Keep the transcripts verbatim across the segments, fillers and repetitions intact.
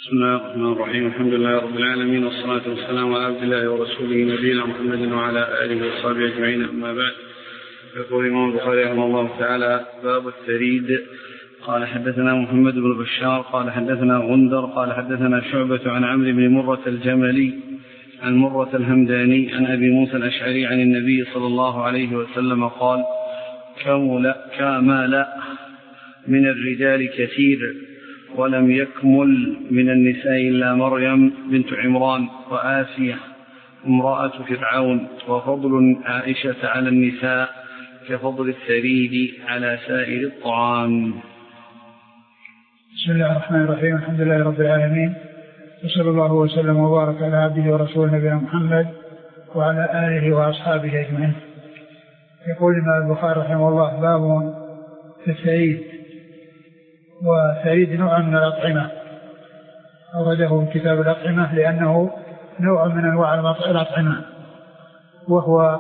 بسم الله الرحمن الرحيم. الحمد لله رب العالمين، والصلاة والسلام على عبد الله ورسوله نبينا محمد وعلى آله وصحبه أجمعين، أما بعد. يقول الإمام البخاري رحمه الله تعالى: باب الثريد. قال حدثنا محمد بن بشار قال حدثنا غندر قال حدثنا شعبة عن عمرو بن مرة الجملي عن مرة الهمداني عن أبي موسى الأشعري عن النبي صلى الله عليه وسلم قال: كمل كامل من الرجال كثير، ولم يكمل من النساء إلا مريم بنت عمران وآسية امرأة فرعون، وفضل عائشة على النساء كفضل الثريد على سائر الطعام. بسم الله الرحمن الرحيم. الحمد لله رب العالمين، وصلى الله وسلم وبارك على عبده ورسوله نبينا محمد وعلى آله وأصحابه أجمعين. يقول الإمام البخاري رحمه الله: باب في الثريد. والثريد نوع من الأطعمة، أورده كتاب الأطعمة لأنه نوع من أنواع الأطعمة، وهو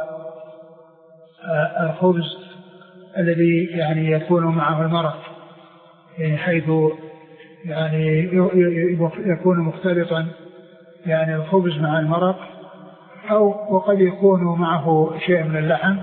الخبز الذي يعني يكون معه المرق، حيث يعني يكون مختلطا، يعني الخبز مع المرق، أو وقد يكون معه شيء من اللحم.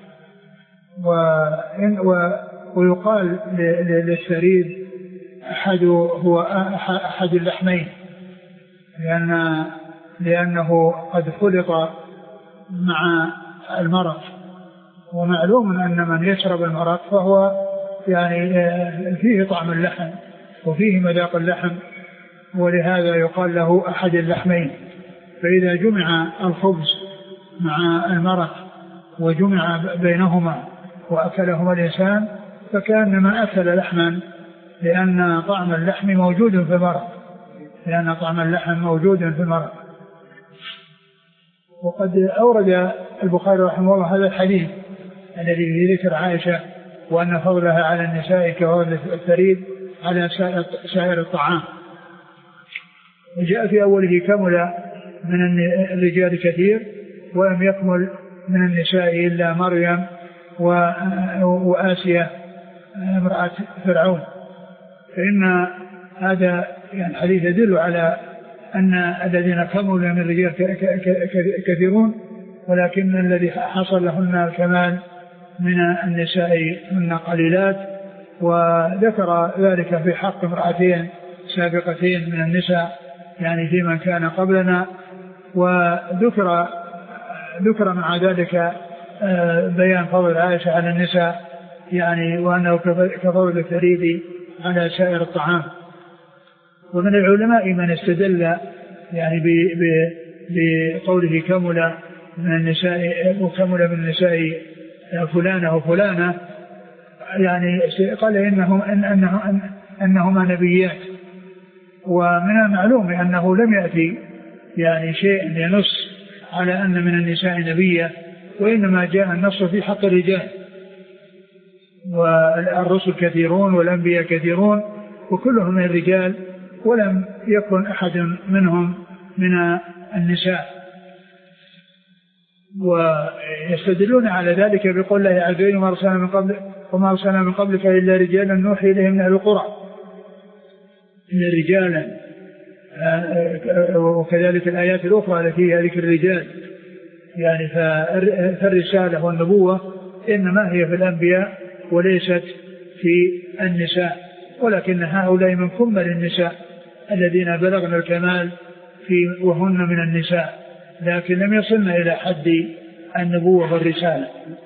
ويقال للثريد أحد هو أحد اللحمين، لأن لأنه قد خلط مع المرق، ومعلوم أن من يشرب المرق فهو يعني فيه طعم اللحم وفيه مذاق اللحم، ولهذا يقال له أحد اللحمين. فإذا جمع الخبز مع المرق وجمع بينهما وأكلهما الإنسان فكأنما أكل لحما، لأن طعم اللحم موجود في المرق لأن طعم اللحم موجود في المرق. وقد أورد البخاري رحمه الله هذا الحديث الذي في ذكر عائشة وأن فضلها على النساء كفضل الثريد على سائر الطعام. وجاء في أوله: كمل من الرجال كثير، ولم يكمل من النساء إلا مريم وآسية امرأة فرعون. فإن هذا يعني الحديث يدل على أن الذين كملوا من الرجال كثيرون، ولكن الذي حصل لهن الكمال من النساء هن قليلات. وذكر ذلك في حق امرأتين سابقتين من النساء، يعني في من كان قبلنا. وذكر ذكر مع ذلك بيان فضل عائشة على النساء، يعني وأنه كفضل الثريد على سائر الطعام. ومن العلماء من استدل يعني بقوله كمل من النساء وكمل من النساء فلانة وفلانة، يعني قال إنهم إنهم أنهما نبيات. ومن المعلوم أنه لم يأتي يعني شيء ينص على أن من النساء نبية، وإنما جاء النص في حق الرجال. والرسل كثيرون والأنبياء كثيرون وكلهم من الرجال، ولم يكن أحد منهم من النساء. ويستدلون على ذلك بقول الله عز وجل: وما أرسلنا من قبل وما أرسلنا من قبلك إلا رجالا نوحي إليهم من أهل القرى، إلا رجالا. وكذلك الآيات الأخرى التي فيها ذكر الرجال، يعني فالرسالة والنبوة إنما هي في الأنبياء وليست في النساء، ولكن هؤلاء من كمل النساء الذين بلغنا الكمال في وهن من النساء، لكن لم يصلنا إلى حد النبوة والرسالة.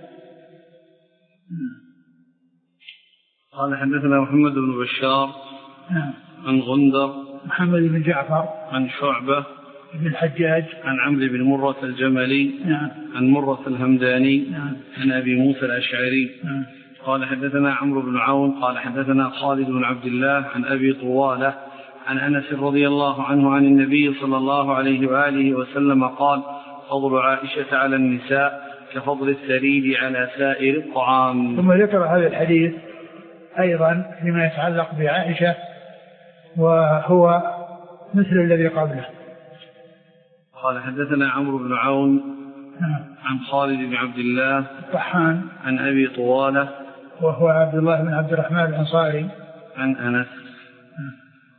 قال حدثنا محمد بن بشار عن غندر محمد بن جعفر عن شعبة بن الحجاج عن عمرو بن مرة الجملي نعم. عن مرة الهمداني نعم. عن أبي موسى الأشعري نعم. قال حدثنا عمرو بن عون قال حدثنا خالد بن عبد الله عن أبي طوالة عن أنس رضي الله عنه عن النبي صلى الله عليه وآله وسلم قال: فضل عائشة على النساء كفضل الثريد على سائر الطعام. ثم ذكر هذا الحديث أيضا فيما يتعلق بعائشة، وهو مثل الذي قبله. قال حدثنا عمرو بن عون عن خالد بن عبد الله الطحان عن أبي طوالة وهو عبد الله بن عبد الرحمن الأنصاري عن أنس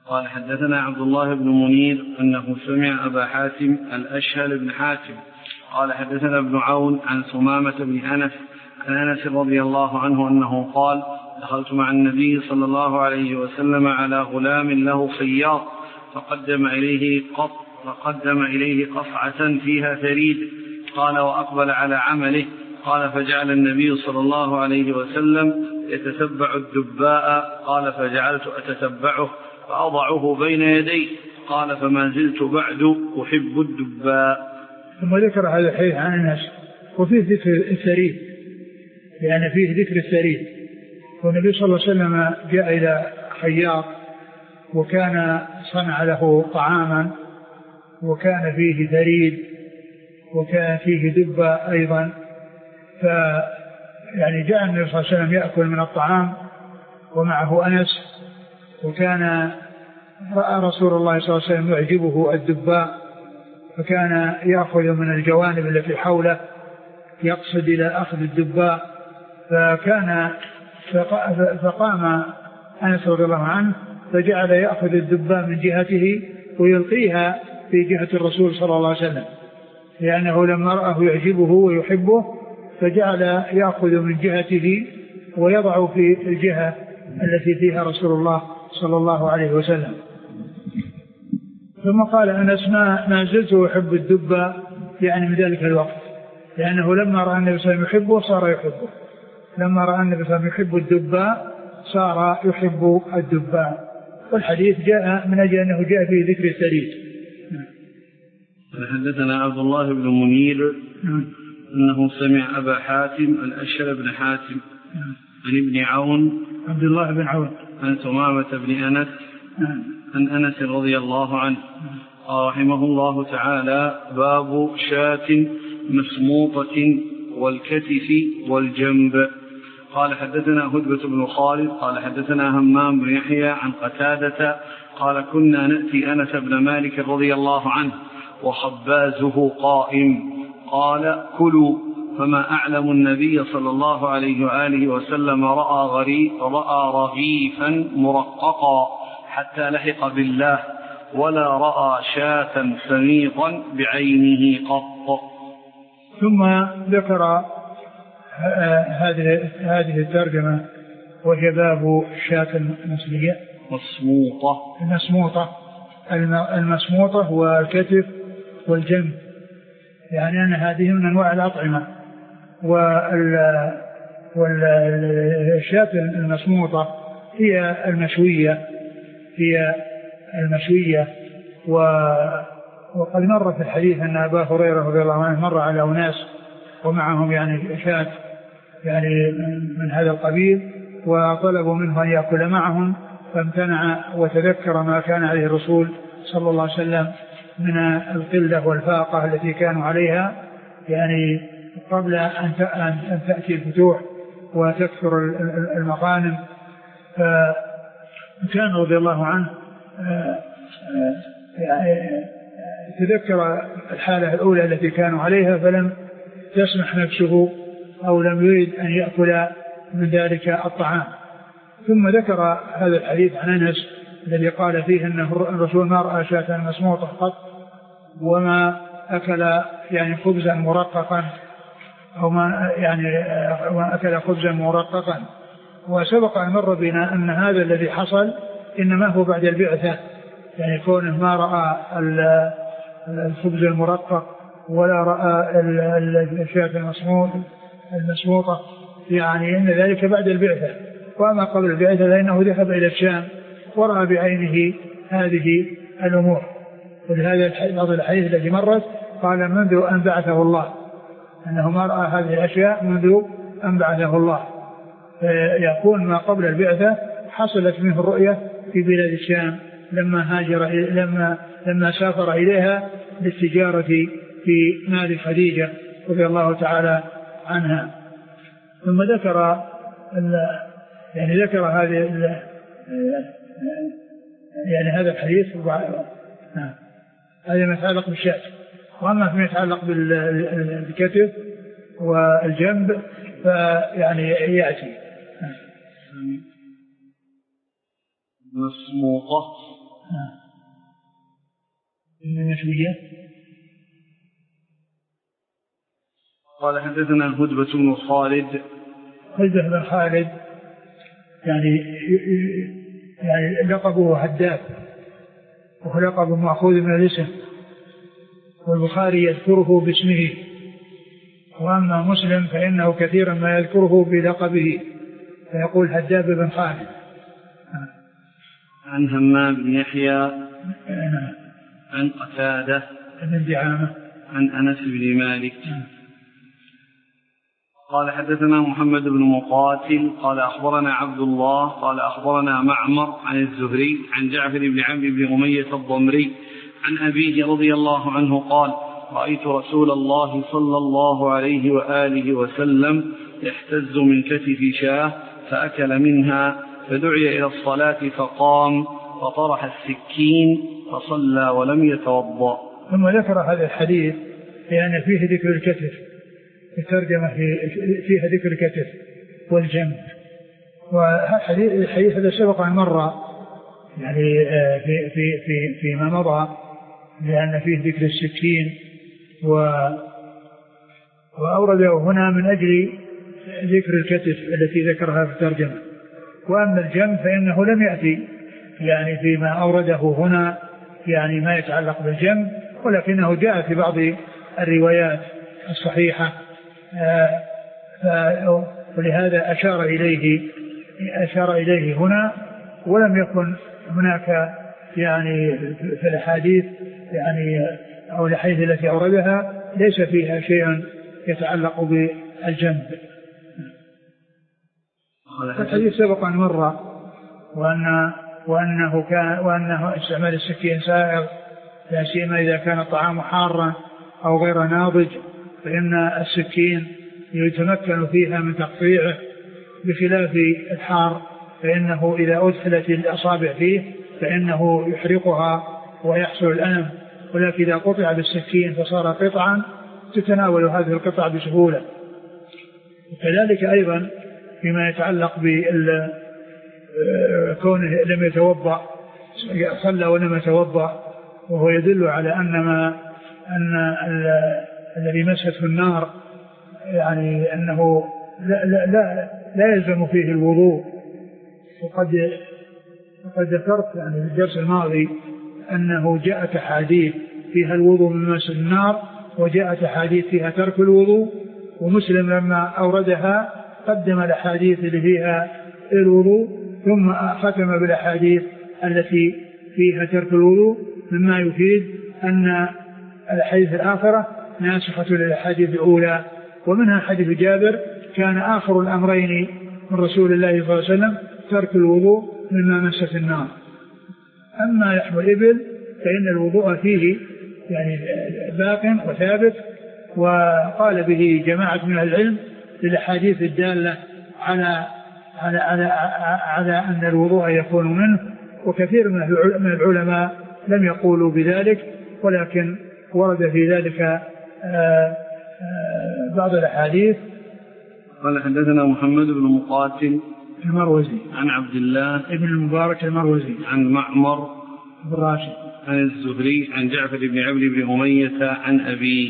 قال حدثنا عبد الله بن منير أنه سمع أبا حاتم الأشهل بن حاتم قال حدثنا ابن عون عن ثمامة بن أنس عن أنس رضي الله عنه أنه قال دخلت مع النبي صلى الله عليه وسلم على غلام له خياط فقدم إليه قط فقدم إليه قصعة فيها ثريد قال وأقبل على عمله قال فجعل النبي صلى الله عليه وسلم يتتبع الدباء قال فجعلت أتتبعه فأضعه بين يدي قال فما زلت بعد أحب الدباء. ثم ذكر هذا الحديث عن أنس وفيه ذكر الثريد يعني فيه ذكر الثريد. والنبي صلى الله عليه وسلم جاء إلى خياط وكان صنع له طعاما وكان فيه ثريد وكان فيه دبة أيضا. ف يعني جاء النبي صلى الله عليه وسلم يأكل من الطعام ومعه أنس وكان رأى رسول الله صلى الله عليه وسلم يعجبه الدباء فكان يأخذ من الجوانب التي حوله يقصد إلى أخذ الدباء. فكان فقام أنس رضي الله عنه فجعل يأخذ الدباء من جهته ويلقيها في جهة الرسول صلى الله عليه وسلم لأنه لما رأه يعجبه ويحبه فجعل يأخذ من جهته ويضع في الجهة التي فيها رسول الله صلى الله عليه وسلم. ثم قال أنس ما, ما زلت أحب الدباء يعني من ذلك الوقت لأنه لما رأى النبي صلى الله عليه وسلم يحبه صار يحبه لما رأى النبي صلى الله عليه وسلم يحب الدباء صار يحب الدباء. والحديث جاء من أجل أنه جاء في ذكر الثريد. حدثنا عبد الله بن منير أنه سمع أبا حاتم الأشهل بن حاتم عن ابن عون عبد الله بن عون عن ثمامة بن أنس عن أنس رضي الله عنه قال رحمه الله تعالى باب شاة مسموطة والكتف والجنب. قال حدثنا هدبة بن خالد قال حدثنا همام بن يحيى عن قتادة قال كنا نأتي أنس بن مالك رضي الله عنه وخبازه قائم قال كلوا فما أعلم النبي صلى الله عليه وآله وسلم رأى, غري رأى رغيفا مرققا حتى لحق بالله ولا رأى شاة سميطا بعينه قط. ثم ذكر هذه هذه الترجمة وهي باب الشاة المسلية مسموطة المسموطة المسموطة والكتف والجنب يعني أن هذه من أنواع الأطعمة. والشاة المسموطة هي المشوية هي المشوية وقد مر في الحديث أن أبا هريرة رضي الله عنه مر على أناس ومعهم يعني شاة يعني من هذا القبيل وطلبوا منه أن يأكل معهم فامتنع وتذكر ما كان عليه الرسول صلى الله عليه وسلم من القلة والفاقة التي كانوا عليها يعني قبل أن تأتي الفتوح وتكثر المغانم. فكان رضي الله عنه تذكر الحالة الأولى التي كانوا عليها فلم تسمح نفسه أو لم يريد أن يأكل من ذلك الطعام. ثم ذكر هذا الحديث عن أنس الذي قال فيه أنه الرسول ما رأى شاة مسموطة قط وما أكل يعني خبزا مرققا أو ما يعني وما أكل خبزا مرققا. وسبق أن مر بنا أن هذا الذي حصل إنما هو بعد البعثة يعني كونه ما رأى الخبز المرقق ولا رأى الشاة المسموطة يعني إن ذلك بعد البعثة. وأما قبل البعثة فإنه ذهب إلى الشام ورأى بعينه هذه الأمور. ولهذا بعض الحديث الذي مرت قال منذ أن بعثه الله أنه ما رأى هذه الأشياء منذ أن بعثه الله. فيكون ما قبل البعثة حصلت منه الرؤية في بلاد الشام لما هاجر لما لما سافر إليها للتجارة في مال خديجة رضي الله تعالى عنها. ثم ذكر يعني ذكر هذه يعني هذا الحديث هذا ما يتعلق بالشاة. وأما فيما يتعلق بالكتف والجنب فيعني يأتي مسموطة المشوية. قال حدثنا هدبة بن خالد. هدبة بن خالد يعني يعني لقبه هداب، وهو لقب مأخوذ من الاسم، والبخاري يذكره باسمه، وأما مسلم فإنه كثيرا ما يذكره بلقبه فيقول هداب بن خالد. عن همام بن يحيى عن قتادة بن دعامة عن أنس بن مالك قال حدثنا محمد بن مقاتل قال أخبرنا عبد الله قال أخبرنا معمر عن الزهري عن جعفر بن عمرو بن أمية الضمري عن أبيه رضي الله عنه قال رأيت رسول الله صلى الله عليه وآله وسلم يحتز من كتف شاه فأكل منها فدعي إلى الصلاة فقام فطرح السكين فصلى ولم يتوضأ. ثم ذكر هذا الحديث لأن فيه ذكر الكتف، الترجمة فيها ذكر الكتف والجنب، والحديث هذا سبق عن مرة يعني في في في فيما مضى، لأن فيه ذكر السكين و وأورده هنا من أجل ذكر الكتف التي ذكرها في الترجمة. وأما الجنب فإنه لم يأتي يعني فيما أورده هنا يعني ما يتعلق بالجنب، ولكنه جاء في بعض الروايات الصحيحة، ولهذا أشار إليه أشار إليه هنا، ولم يكن هناك يعني في الأحاديث يعني أو الأحاديث التي أوردها ليس فيها شيء يتعلق بالجنب. الحديث سبق عن مرة، وأن وأنه كان وأنه استعمال السكين سائغ، لا سيما إذا كان الطعام حارا أو غير ناضج، فإن السكين يتمكن فيها من تقطيعه، بخلاف الحار فإنه إذا أدخلت الأصابع فيه فإنه يحرقها ويحصل الألم، ولكن إذا قطع بالسكين فصار قطعا تتناول هذه القطع بسهولة. وكذلك أيضا فيما يتعلق بكونه لم يتوضأ، صلى ولم يتوضأ، وهو يدل على أن ما أن الذي مسته النار يعني أنه لا, لا, لا, لا يلزم فيه الوضوء. وقد وقد ذكرت يعني في الدرس الماضي أنه جاءت أحاديث فيها الوضوء من مس النار، وجاءت أحاديث فيها ترك الوضوء، ومسلم لما أوردها قدم الأحاديث اللي فيها الوضوء ثم ختم بالأحاديث التي فيها ترك الوضوء، مما يفيد أن الحديث الآخرة ناسخة للأحاديث الأولى. ومنها حديث جابر كان آخر الأمرين من رسول الله صلى الله عليه وسلم ترك الوضوء مما مست النار. أما لحم الإبل فإن الوضوء فيه يعني باق وثابت، وقال به جماعة من العلم للأحاديث الدالة على على على على أن الوضوء يكون منه، وكثير من العلماء لم يقولوا بذلك، ولكن ورد في ذلك بعض الأحاديث. قال حدثنا محمد بن مقاتل المروزي عن عبد الله ابن المبارك المروزي عن معمر بن راشد عن الزهري عن جعفر بن عمرو بن أمية عن أبيه.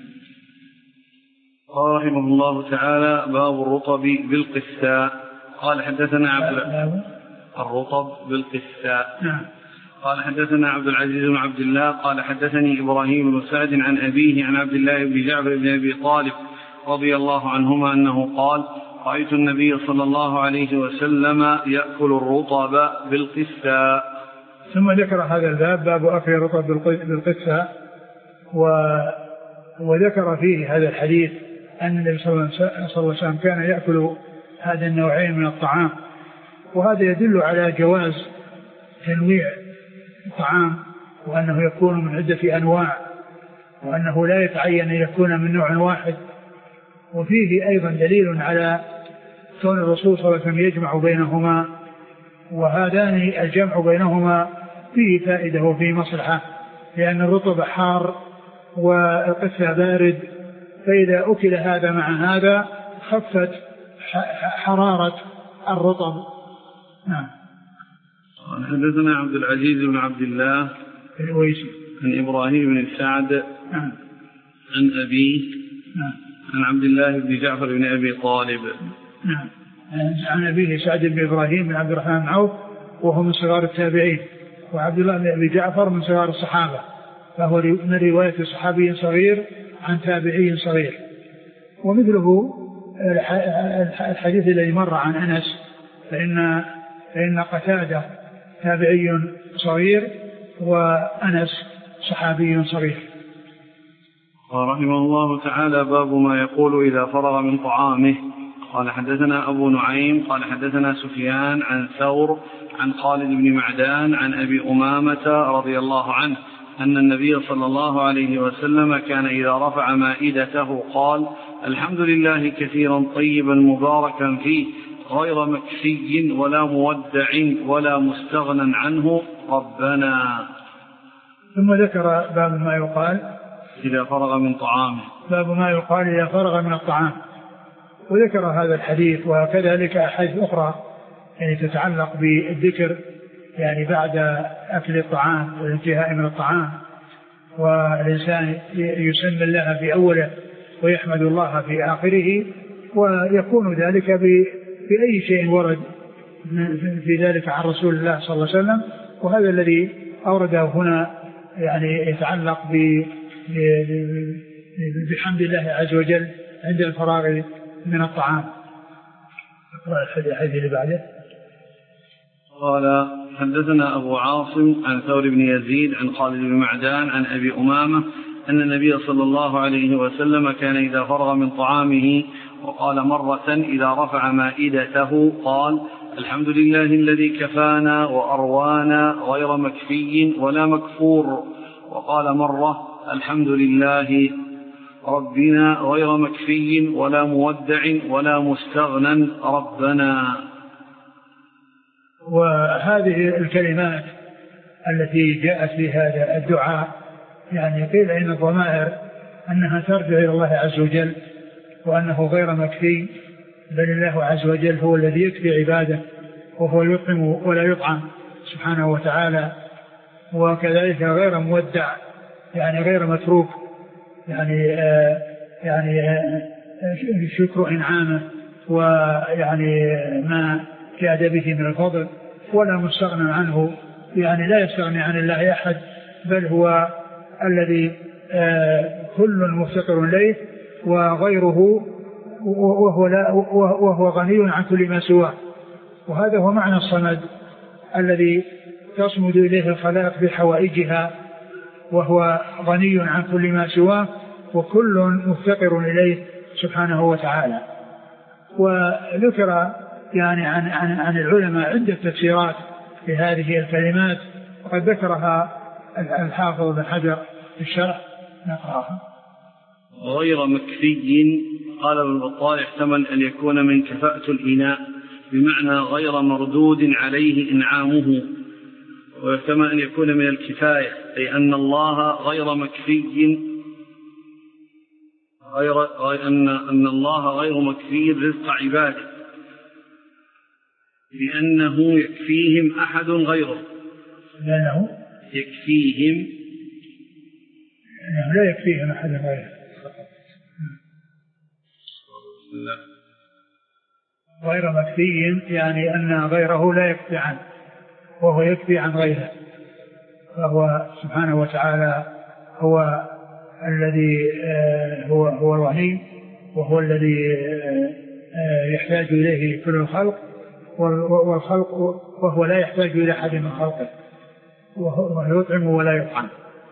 قال رحمه الله تعالى باب الرطب بالقساء. قال حدثنا عبد الرطب بالقساء. قال حدثنا عبد العزيز بن عبد الله قال حدثني إبراهيم بن سعد عن أبيه عن عبد الله بن جعفر بن أبي طالب رضي الله عنهما أنه قال رأيت النبي صلى الله عليه وسلم يأكل الرطب بالقساء. ثم ذكر هذا الباب باب أكل الرطب بالقساء، وذكر فيه هذا الحديث أن النبي صلى الله عليه وسلم كان يأكل هذا النوعين من الطعام، وهذا يدل على جواز تنويع الطعام، وأنه يكون من عدة أنواع، وأنه لا يتعين أن يكون من نوع واحد. وفيه أيضا دليل على كون الرسول صلى الله عليه وسلم يجمع بينهما، وهذان الجمع بينهما فيه فائدة وفيه مصلحة، لأن الرطب حار والقساء بارد، فإذا أكل هذا مع هذا خفت حرارة الرطب. نعم. حدثنا عبد العزيز بن عبد الله الأويسي عن إبراهيم بن سعد نعم. عن أبيه نعم. عن عبد الله بن جعفر بن أبي طالب نعم. عن أبيه سعد بن إبراهيم بن عبد الرحمن بن عوف وهو من صغار التابعين، وعبد الله بن أبي جعفر من صغار الصحابة، فهو من رواية صحابي صغير عن تابعي صغير. ومثله الحديث الذي مر عن أنس، فإن, فإن قتادة تابعي صغير وأنس صحابي صغير. ورحمه الله تعالى باب ما يقول إذا فرغ من طعامه. قال حدثنا أبو نعيم قال حدثنا سفيان عن ثور عن خالد بن معدان عن أبي أمامة رضي الله عنه أن النبي صلى الله عليه وسلم كان إذا رفع مائدته قال الحمد لله كثيرا طيبا مباركا فيه غير مكفي ولا مودع ولا مستغنى عنه ربنا. ثم ذكر باب ما يقال إذا فرغ من طعامه، باب ما يقال إذا فرغ من الطعام، وذكر هذا الحديث وكذلك أحاديث أخرى يعني تتعلق بالذكر يعني بعد أكل الطعام والانتهاء من الطعام، والإنسان يسمي الله في أوله ويحمد الله في آخره، ويكون ذلك بأي شيء ورد في ذلك عن رسول الله صلى الله عليه وسلم. وهذا الذي أورده هنا يعني يتعلق بحمد الله عز وجل عند الفراغ من الطعام. الحديث اللي بعده قال حدثنا أبو عاصم عن ثور بن يزيد عن خالد بن معدان عن أبي أمامة أن النبي صلى الله عليه وسلم كان إذا فرغ من طعامه وقال مرة إذا رفع مائدته قال الحمد لله الذي كفانا وأروانا غير مكفي ولا مكفور، وقال مرة الحمد لله ربنا غير مكفي ولا مودع ولا مستغنى ربنا. وهذه الكلمات التي جاءت في هذا الدعاء يعني قيل إن الضمائر أنها ترجع إلى الله عز وجل، وأنه غير مكفي، بل الله عز وجل هو الذي يكفي عباده، وهو يطعم ولا يطعم سبحانه وتعالى، وكذلك غير مودع يعني غير متروك، يعني آه يعني آه شكر إنعامه ويعني ما جاد به من الفضل، ولا مستغنى عنه يعني لا يستغني عن الله أحد، بل هو الذي آه كل مفتقر إليه وغيره، وهو, لا وهو غني عن كل ما سواه. وهذا هو معنى الصمد الذي تصمد إليه الخلائق بحوائجها، وهو غني عن كل ما سواه وكل مفتقر إليه سبحانه وتعالى. وذكر يعني عن, عن, عن العلماء عدة تفسيرات لهذه الكلمات، وقد ذكرها الحافظ بن حجر في الشرح، نقرأها. غير مكفي قال ابن بطال احتمل أن يكون من كفاءة الإناء بمعنى غير مردود عليه إنعامه، ويحتمل أن يكون من الكفاية أي أن الله غير مكفي غير أن أن الله غير مكفي رزق عباده، لأنه يكفيهم أحد غيره، لأنه يكفيهم لا يكفيهم أحد غيره. غير مكفي يعني أن غيره لا يكفي عنه، وهو يكفي عن غيره، فهو سبحانه وتعالى هو الذي هو هو الغني، وهو الذي يحتاج إليه كل الخلق، والخلق وهو لا يحتاج إلى أحد من خلقه، وهو يطعم ولا يطعم.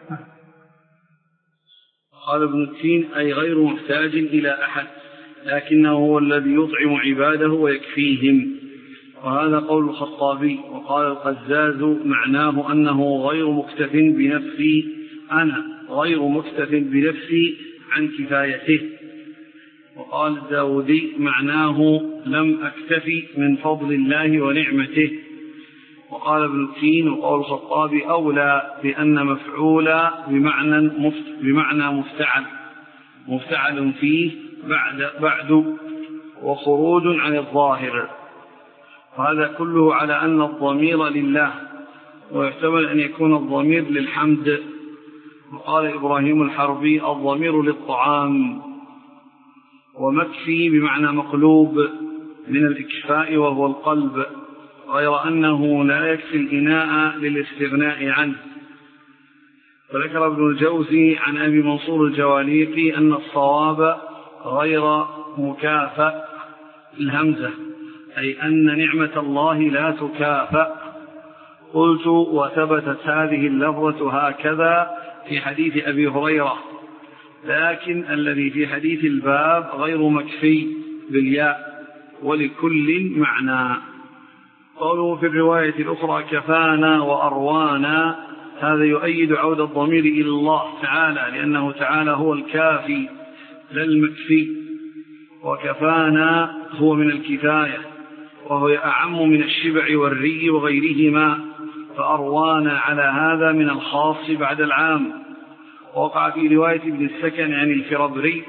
قال ابن التين أي غير محتاج إلى أحد، لكنه هو الذي يطعم عباده ويكفيهم، وهذا قول الخطابي. وقال القزاز معناه أنه غير مكتف بنفسي، أنا غير مكتف بنفسي عن كفايته. وقال الداودي معناه لم أكتفي من فضل الله ونعمته. وقال ابن التين وقول الخطابي أولى بأن مفعولا بمعنى, بمعنى مفتعل مفتعل فيه بعد, بعد وخروج عن الظاهر. وهذا كله على أن الضمير لله، ويحتمل أن يكون الضمير للحمد. وقال إبراهيم الحربي الضمير للطعام، ومكفي بمعنى مقلوب من الإكفاء وهو القلب، غير أنه لا يكفي الإناء للاستغناء عنه. فذكر ابن الجوزي عن أبي منصور الجواليقي أن الصواب غير مكافأ الهمزة، أي أن نعمة الله لا تكافأ. قلت وثبتت هذه اللفظة هكذا في حديث أبي هريرة، لكن الذي في حديث الباب غير مكفي بالياء، ولكل معنى. قوله في الرواية الأخرى كفانا وأروانا، هذا يؤيد عود الضمير إلى الله تعالى، لأنه تعالى هو الكافي لا المكفي، وكفانا هو من الكفاية، وهو أعم من الشبع والري وغيرهما، فأروانا على هذا من الخاص بعد العام. وقع في رواية ابن السكن عن الفربري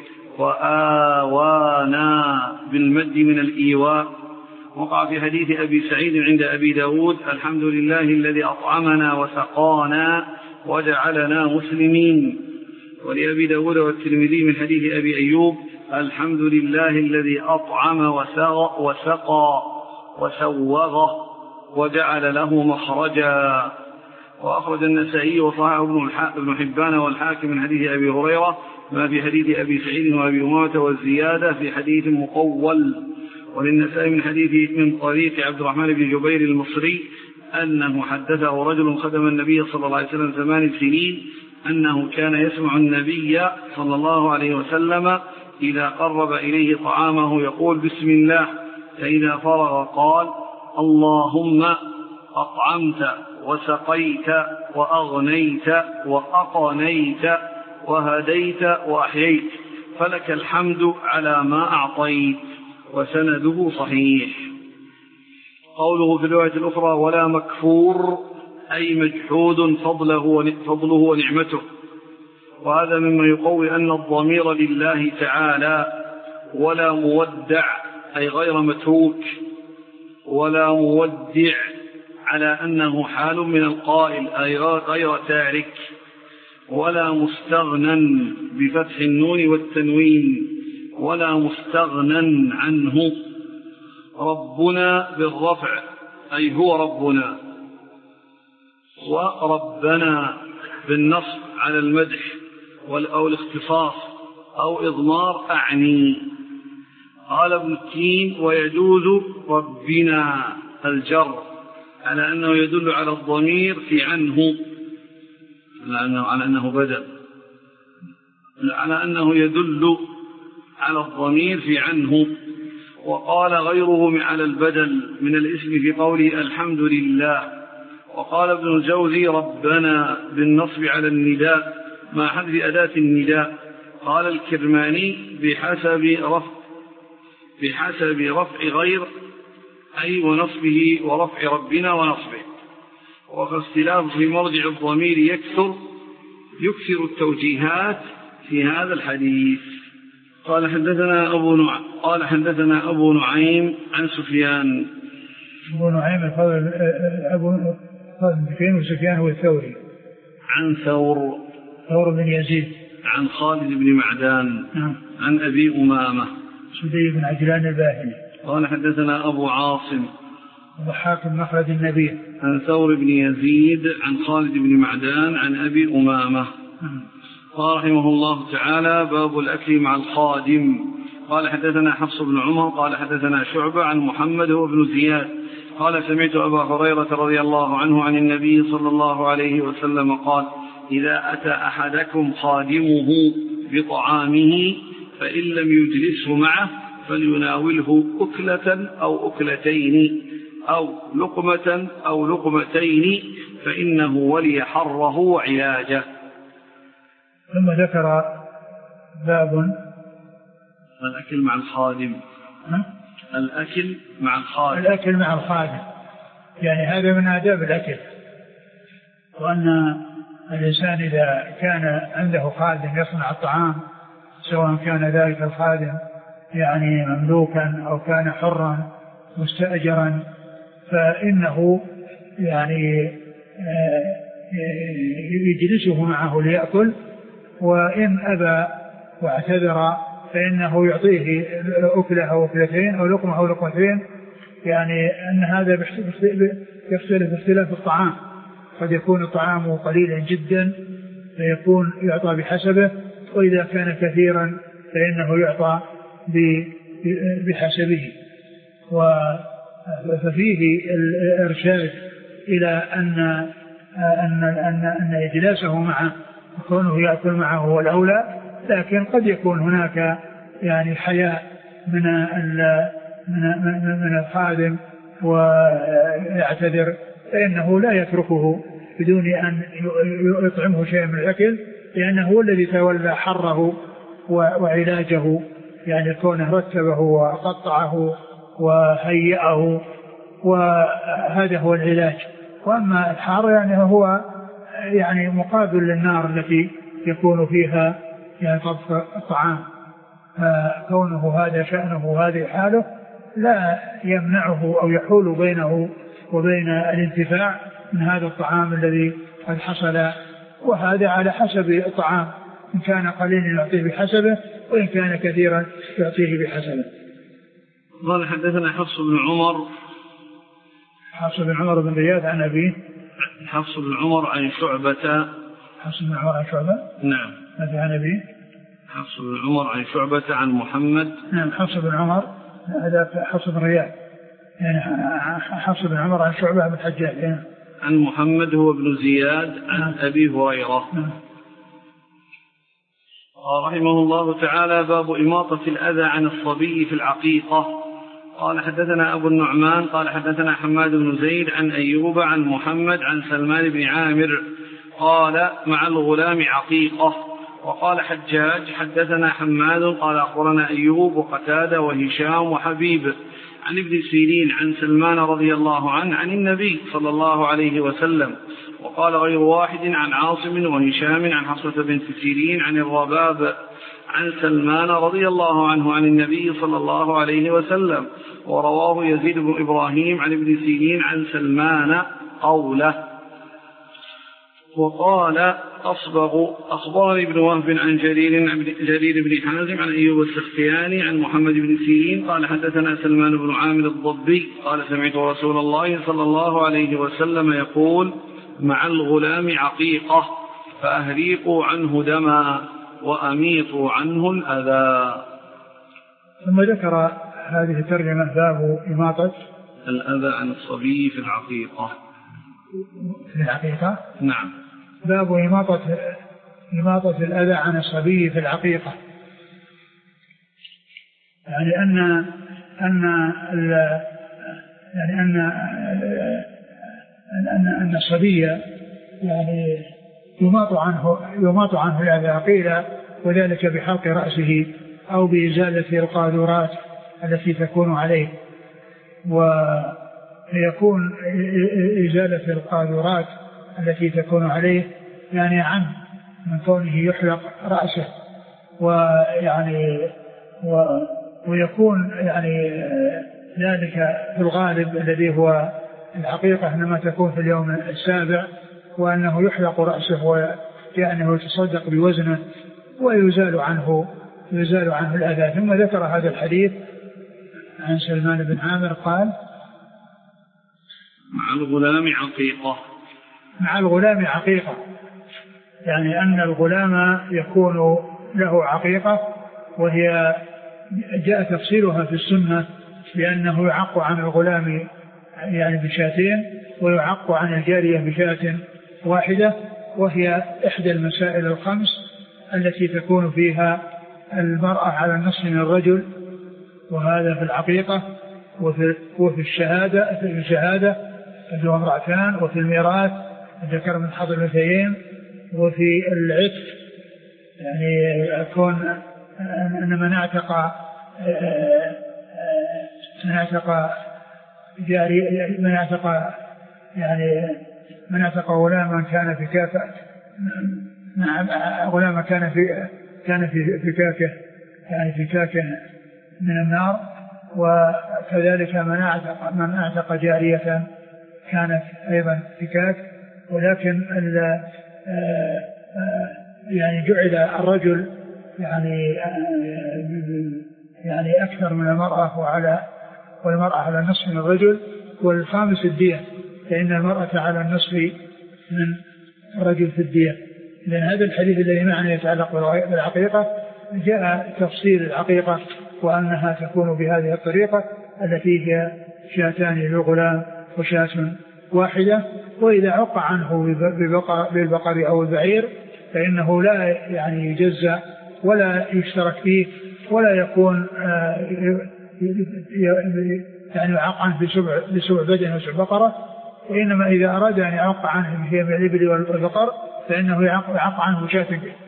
وآوانا بالمد من الإيواء. وقع في حديث أبي سعيد عند أبي داود الحمد لله الذي أطعمنا وسقانا وجعلنا مسلمين. ولأبي داود والترمذي من حديث أبي أيوب الحمد لله الذي أطعم وسقى وسوغ وجعل له مخرجا. وأخرج النسائي وصححه ابن حبان والحاكم من حديث أبي هريرة ما في حديث أبي سعيد وأبي أمامة والزيادة في حديث مقول. وللنسائي من حديث من طريق عبد الرحمن بن جبير المصري أنه حدثه رجل خدم النبي صلى الله عليه وسلم ثمان سنين أنه كان يسمع النبي صلى الله عليه وسلم إذا قرب إليه طعامه يقول بسم الله، فإذا فرغ قال اللهم أطعمت وسقيت وأغنيت وأقنيت وهديت وأحييت، فلك الحمد على ما أعطيت. وسنده صحيح. قوله في الرواية الأخرى ولا مكفور، أي مجحود فضله فضله ونعمته. وهذا مما يقوي أن الضمير لله تعالى. ولا مودع، أي غير متروك، ولا مودع على أنه حال من القائل أي غير تارك. ولا مستغنى بفتح النون والتنوين، ولا مستغنى عنه. ربنا بالرفع أي هو ربنا، وربنا بالنصب على المدح أو الاختصاص أو إضمار أعني. قال ابن التين ويجوز ربنا الجر على أنه يدل على الضمير في عنه، على أنه بدل، على أنه يدل على الضمير في عنه. وقال غيره على البدل من الاسم في قوله الحمد لله. وقال ابن الجوزي ربنا بالنصب على النداء مع حذف أداة النداء. قال الكرماني بحسب رفع بحسب رفع غير، أي ونصبه ورفع ربنا ونصبه. وفاختلاف في مرجع الضمير يكثر يكثر التوجيهات في هذا الحديث. قال حدثنا أبو نعيم قال حدثنا أبو نعيم عن سفيان. أبو نعيم الفضل أبو سفيان وسفيان هو الثوري. عن ثور ثور بن يزيد. عن خالد بن معدان. نعم. عن أبي أمامة سدي بن عجلان الباهلي. قال حدثنا أبو عاصم ضحاك مخرج النبي. عن ثور بن يزيد عن خالد بن معدان عن أبي أمامة. نعم. قال رحمه الله تعالى باب الأكل مع الخادم. قال حدثنا حفص بن عمر قال حدثنا شعبة عن محمد وابن زياد قال سمعت أبا هريرة رضي الله عنه عن النبي صلى الله عليه وسلم قال إذا أتى أحدكم خادمه بطعامه فإن لم يجلسه معه فليناوله أكلة أو أكلتين أو لقمة أو لقمتين فإنه ولي حره وعلاجه. ثم ذكر باب الأكل مع الخادم. الأكل مع الخادم الأكل مع الخادم يعني هذا من آداب الأكل، وأن الإنسان إذا كان عنده خادم يصنع الطعام سواء كان ذلك الخادم يعني مملوكا أو كان حرا مستأجرا فإنه يعني يجلسه معه ليأكل، وإن أبى واعتذر فإنه يعطيه أكلة أو أكلتين أو لقمة أو لقمتين، يعني أن هذا يختلف باختلاف الطعام، قد يكون الطعام قليلا جدا فيكون يعطى بحسبه، وإذا كان كثيرا فإنه يعطى بحسبه. ففيه الإرشاد إلى أن أن أن أن إجلاسه معه وكونه يأكل معه هو الأولى، لكن قد يكون هناك يعني حياء من من من الخادم ويعتذر، فإنه لا يتركه بدون أن يطعمه شيء من الأكل، لأنه هو الذي تولى حره وعلاجه، يعني كونه رتبه وقطعه وهيئه، وهذا هو العلاج. وأما الحار يعني هو يعني مقابل للنار التي يكون فيها يعني طبخ الطعام، فكونه هذا شأنه وهذه حاله لا يمنعه أو يحول بينه وبين الانتفاع من هذا الطعام الذي قد حصل، وهذا على حسب الطعام، إن كان قليلا يعطيه بحسبه، وإن كان كثيرا يعطيه بحسبه. قال حدثنا حفص بن عمر حفص بن عمر بن رياض عن أبيه حفص بن عمر عن شعبة حفص بن عمر عن شعبة نعم عن أبيه حفص بن عمر عن شعبة عن محمد نعم حفص بن عمر هذا حفص بن رياض يعني حفص بن عمر عن شعبة بن الحجاج يعني. عن محمد هو ابن زياد عن نعم. أبي هريرة نعم. رحمه الله تعالى. باب إماطة الأذى عن الصبي في العقيقة. قال حدثنا أبو النعمان قال حدثنا حماد بن زيد عن أيوب عن محمد عن سلمان بن عامر قال مع الغلام عقيقة. وقال حجاج حدثنا حماد قال أخبرنا أيوب وقتادة وهشام وحبيب عن ابن سيرين عن سلمان رضي الله عنه عن النبي صلى الله عليه وسلم. وقال غير واحد عن عاصم وهشام عن حفصة بنت سيرين عن الرباب عن سلمان رضي الله عنه عن النبي صلى الله عليه وسلم. ورواه يزيد بن إبراهيم عن ابن سيرين عن سلمان قوله. وقال أصبغ أخبرني ابن وهب عن جرير جرير بن حازم عن أيوب السختياني عن محمد بن سيرين قال حدثنا سلمان بن عامر الضبي قال سمعت رسول الله صلى الله عليه وسلم يقول مع الغلام عقيقة فأهريقوا عنه دما وأميطوا عنه الأذى. ثم ذكر هذه الترجمة باب إماطة الأذى عن الصبي في العقيقة. في العقيقة نعم. باب إماطة إماطة الأذى عن الصبي في العقيقة، يعني أن أن يعني أن أن أن الصبي يعني يماط عنه يماط عنه الأذى، قيل وذلك بحلق رأسه أو بإزالة القاذورات التي تكون عليه، ويكون إزالة القاذورات التي تكون عليه يعني عن من كونه يحلق رأسه، ويعني و ويكون يعني ذلك في الغالب الذي هو الحقيقة إنما تكون في اليوم السابع، وأنه يحلق رأسه وكأنه يتصدق بوزنه ويزال عنه يزال عنه الأذى. ثم ذكر هذا الحديث عن سلمان بن عامر قال مع الغلام عقيقة. مع الغلام عقيقة يعني أن الغلام يكون له عقيقة، وهي جاء تفصيلها في السنة بأنه يعق عن الغلام يعني بشاتين، ويعق عن الجارية بشاة واحدة، وهي إحدى المسائل الخمس التي تكون فيها المرأة على النصف من الرجل، وهذا في العقيقة، وفي, وفي الشهادة في الشهادة اللي هو امرأتان، وفي الميراث ذكر من حظ الأنثيين، وفي العتق يعني يكون أن من اعتق من اعتق جاري من اعتق يعني من اعتق غلاما كان في كافة غلاما كان في كان في فكاكه يعني فكاكه من النار، وكذلك من أعتق, من أعتق جارية كانت أيضا فكاك، ولكن يعني جعل الرجل يعني يعني أكثر من المرأة، وعلى والمرأة على النصف من الرجل، والخامس الدية، لأن المرأة على النصف من الرجل في الدية. لأن هذا الحديث الذي معنا يتعلق بالعقيقة جاء تفصيل العقيقة وأنها تكون بهذه الطريقة التي هي شاتان للغلام وشاة واحدة، وإذا عق عنه بالبقر أو البعير فإنه لا يعني يجزى ولا يشترك فيه ولا يكون يعني يعق عنه بسبع, بسبع بدن وسبع بقرة، وإنما إذا أراد أن يعق عنه في الإبل والبقر فإنه يعق عنه شاة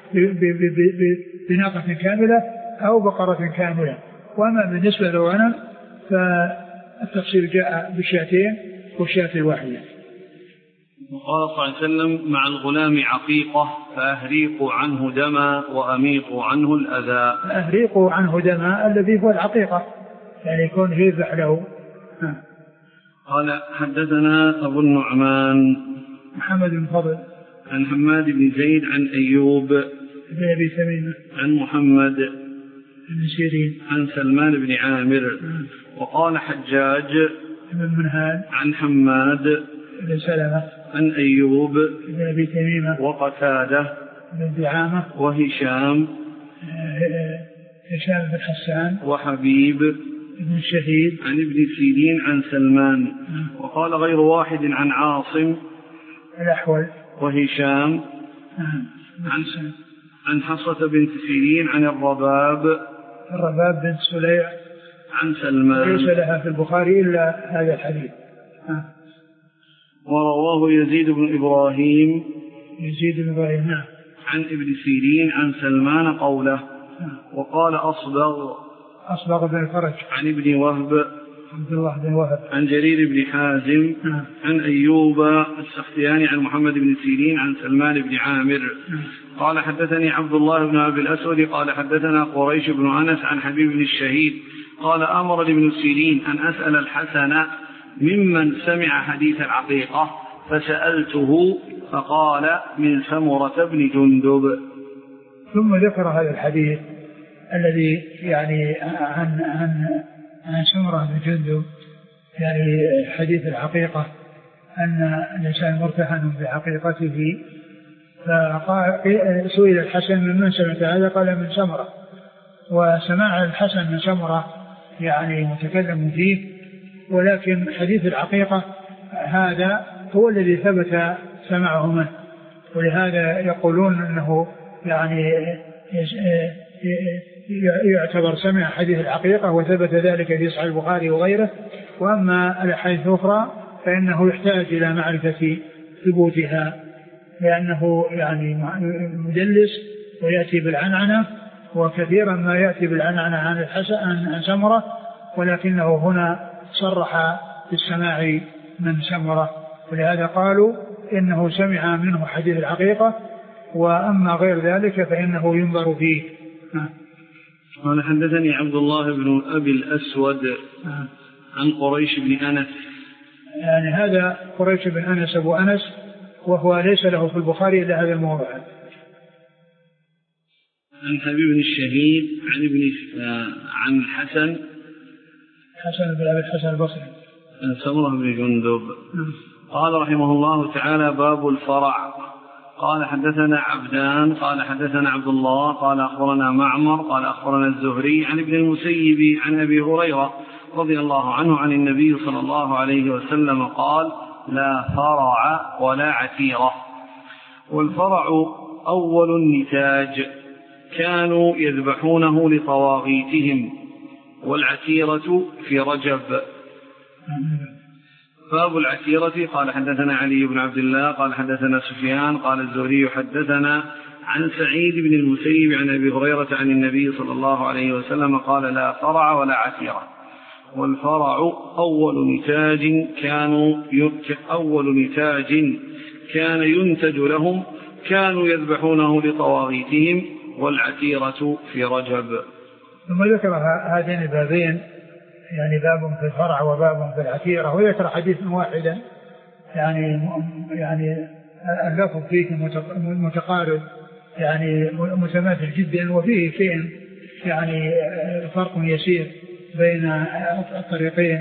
بناقة كاملة أو بقرة كاملة. وأما بالنسبة للغنم فالتفصيل جاء بالشاتين والشاة الواحدة. وقال صلى الله عليه وسلم: مع الغلام عقيقة فأهريق عنه دما وأميط عنه الأذى. أهريق عنه دما الذي هو العقيقة، يعني يكون يذبح له. قال: حدثنا أبو النعمان محمد بن فضل عن حماد بن زيد عن أيوب بن أبي تميمة عن محمد بن سيرين عن سلمان بن عامر. وقال حجاج بن منهال عن حماد بن سلمة عن أيوب بن أبي تميمة وقتادة بن دعامة وهشام هشام بن حسان وحبيب بن الشهيد عن ابن سيرين عن سلمان. وقال غير واحد عن عاصم الأحول وهشام عن عن حصة بنت سيرين عن الرباب الرباب بن سليع عن سلمان. ليس لها في البخاري إلا هذا الحديث. ورواه يزيد بن إبراهيم يزيد بن إبراهيم نعم عن ابن سيرين عن سلمان قوله. وقال أصبغ أصبغ بن الفرج عن ابن وهب عبد الله بن وهب عن جرير بن حازم عن أيوب السختياني عن محمد بن سيرين عن سلمان بن عامر قال: حدثني عبد الله بن أبي الأسود قال: حدثنا قريش بن أنس عن حبيب بن الشهيد قال: أمر ابن سيرين أن أسأل الحسن ممن سمع حديث العقيقة، فسألته فقال: من سمرة بن جندب. ثم ذكر هذا الحديث الذي يعني عن عن عن سمرة بن جندب، يعني حديث العقيقة أن الإنسان مرتهن بعقيقته. فسئل الحسن ممن سمعت هذا قال: من سمرة. وسماع الحسن من سمرة يعني متكلم فيه، ولكن حديث العقيقة هذا هو الذي ثبت سماعه منه، ولهذا يقولون أنه يعني يعتبر سمع حديث العقيقة وثبت ذلك في صحيح البخاري وغيره. وأما الأحاديث الأخرى فإنه يحتاج إلى معرفة ثبوتها، لأنه يعني مدلس ويأتي بالعنعنة، وكثيرا ما يأتي بالعنعنة عن الحسن عن سمرة، ولكنه هنا صرح بالسماع من سمرة، ولهذا قالوا إنه سمع منه حديث العقيقة، وأما غير ذلك فإنه ينظر فيه. قال: حدثني عبد الله بن أبي الأسود عن قريش بن أنس. يعني هذا قريش بن أنس أبو أنس، وهو ليس له في البخاري إلا هذا الموضع. عن حبيب بن الشهيد عن ابن عن الحسن حسن بن أبي الحسن البصري عن سمرة بن جندب. قال رحمه الله تعالى: باب الفرع. قال: حدثنا عبدان قال: حدثنا عبد الله قال: أخبرنا معمر قال: أخبرنا الزهري عن ابن المسيب عن أبي هريرة رضي الله عنه عن النبي صلى الله عليه وسلم قال: لا فرع ولا عتيرة. والفرع أول النتاج كانوا يذبحونه لطواغيتهم، والعتيرة في رجب. باب العتيرة. قال: حدثنا علي بن عبد الله قال: حدثنا سفيان قال: الزهري حدثنا عن سعيد بن المسيب عن أبي هريرة عن النبي صلى الله عليه وسلم قال: لا فرع ولا عتيرة. والفرع أول نتاج كانوا أول نتاج كان ينتج لهم، كانوا يذبحونه لطواغيتهم، والعتيرة في رجب. ثم ذكر هذين البابين يعني باب في الفرع وباب في العتيرة، ويترى حديث واحدا يعني يعني اللفظ فيه متقارب يعني متماثل جدا، وفيه شيء يعني فرق يسير بين الطريقين.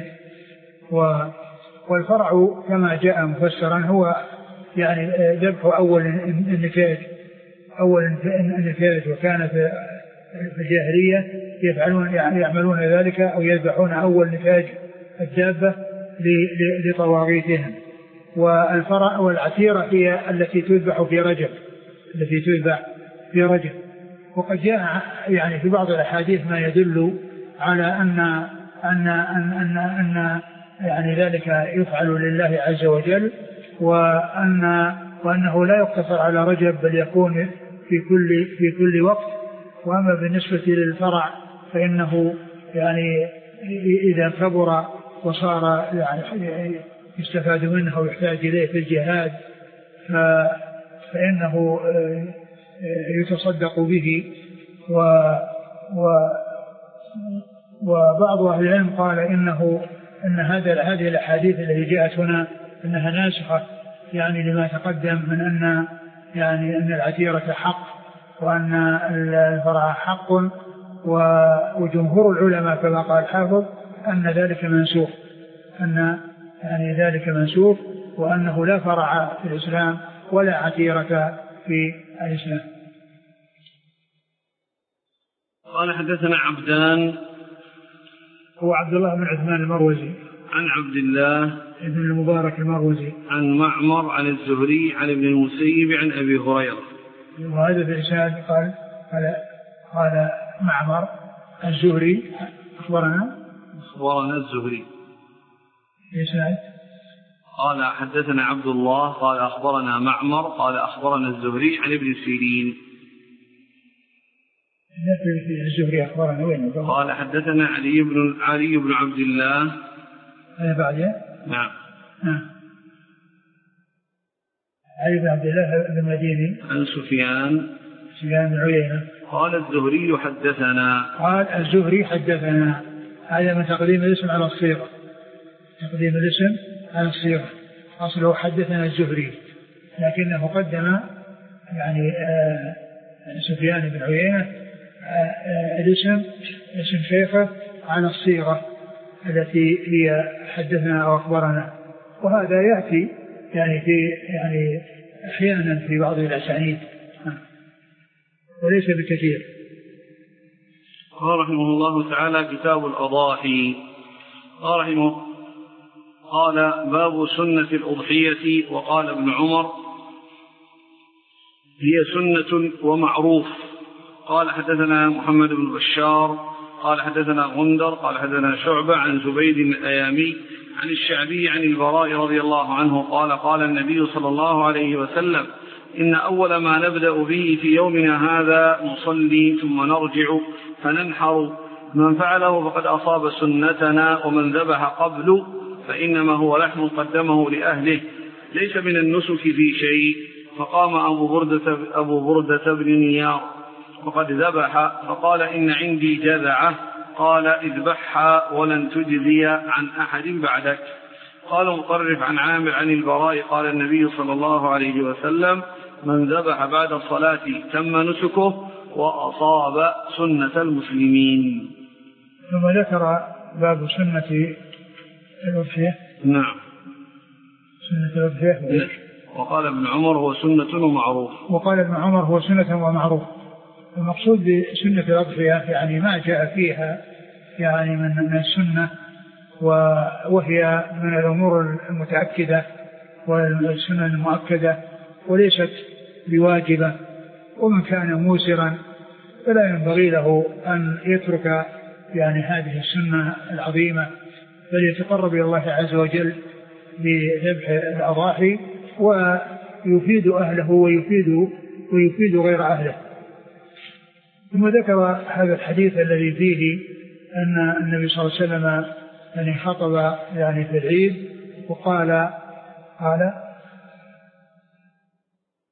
والفرع كما جاء مفسرا هو يعني ذبح أول النتاج أول النتاج، وكان في الجاهلية يفعلون يعني يعملون ذلك أو يذبحون أول نتاج الدابة لطواغيتهم. والفرع والعتيرة هي التي تذبح في رجب التي تذبح في رجب. وقد جاء يعني في بعض الأحاديث ما يدل على أن أن أن أن, أن يعني ذلك يفعل لله عز وجل، وأن وأنه لا يقتصر على رجب بل يكون في كل في كل وقت. وأما بالنسبة للفرع فإنه يعني إذا كبر وصار يعني يستفاد منه ويحتاج إليه في الجهاد فإنه يتصدق به. و و وبعض أهل العلم قال إنه إن هذا هذه الأحاديث التي جاءت هنا إنها ناسخة يعني لما تقدم من أن يعني أن العتيرة حق وأن الفرع حق. وجمهور العلماء كما قال الحافظ أن ذلك منسوخ أن يعني ذلك منسوخ وأنه لا فرع في الإسلام ولا عتيرة في الإسلام. قال حدثنا عبدان هو عبد الله بن عثمان المروزي عن عبد الله ابن المبارك المروزي عن معمر عن الزهري عن ابن المسيب عن أبي هريرة. وهذا في الإسناد قال قال قال معمر الزهري أخبرنا أخبرنا الزهري الإسناد قال حدثنا عبد الله قال أخبرنا معمر قال أخبرنا الزهري عن ابن سيرين. الزهري أخبرنا وين؟ قال حدثنا علي بن علي بن عبد الله. هذا بعده؟ نعم. نعم. علي بن عبد الله بن المديني عن سفيان سفيان بن عيينة قال الزهري حدثنا. قال الزهري حدثنا. هذا من تقديم الاسم على الصيغة، تقديم الاسم على الصيغة. أصله حدثنا الزهري لكنه قدم يعني آه سفيان بن عيينة آه الاسم اسم شيخه على الصيغة التي هي حدثنا أو أخبرنا. وهذا يأتي يعني في يعني أحيانا في بعض الأسانيد وليس بكثير. قال رحمه الله تعالى كتاب الأضاحي. قال رحمه قال باب سنة الأضحية. وقال ابن عمر هي سنة ومعروف. قال حدثنا محمد بن بشار قال حدثنا غندر قال حدثنا شعبة عن زبيد الأيامي عن الشعبي عن البراء رضي الله عنه قال قال النبي صلى الله عليه وسلم إن أول ما نبدأ به في يومنا هذا نصلي ثم نرجع فننحر. من فعله فقد أصاب سنتنا ومن ذبح قبل فإنما هو لحم قدمه لأهله ليس من النسك في شيء. فقام أبو بردة, أبو بردة بن نيار وقد ذبح فقال إن عندي جذعة. قال اذبحها ولن تجزي عن أحد بعدك. قال مطرف عن عامر عن البراء قال النبي صلى الله عليه وسلم من ذبح بعد الصلاة تم نسكه وأصاب سنة المسلمين. ثم ذكر باب سنة الأضحية. نعم سنة الأضحية. وقال ابن عمر هو سنة ومعروف. وقال ابن عمر هو سنة ومعروف. المقصود بسنة الأضحية يعني ما جاء فيها يعني من السنة وهي من الأمور المتأكدة والسنة المؤكدة وليست بواجبة. ومن كان موسرا فلا ينبغي له أن يترك يعني هذه السنة العظيمة بل يتقرب إلى الله عز وجل بذبح الأضاحي ويفيد أهله ويفيد ويفيد غير أهله. ثم ذكر هذا الحديث الذي فيه أن النبي صلى الله عليه وسلم يعني خطب يعني في العيد وقال قال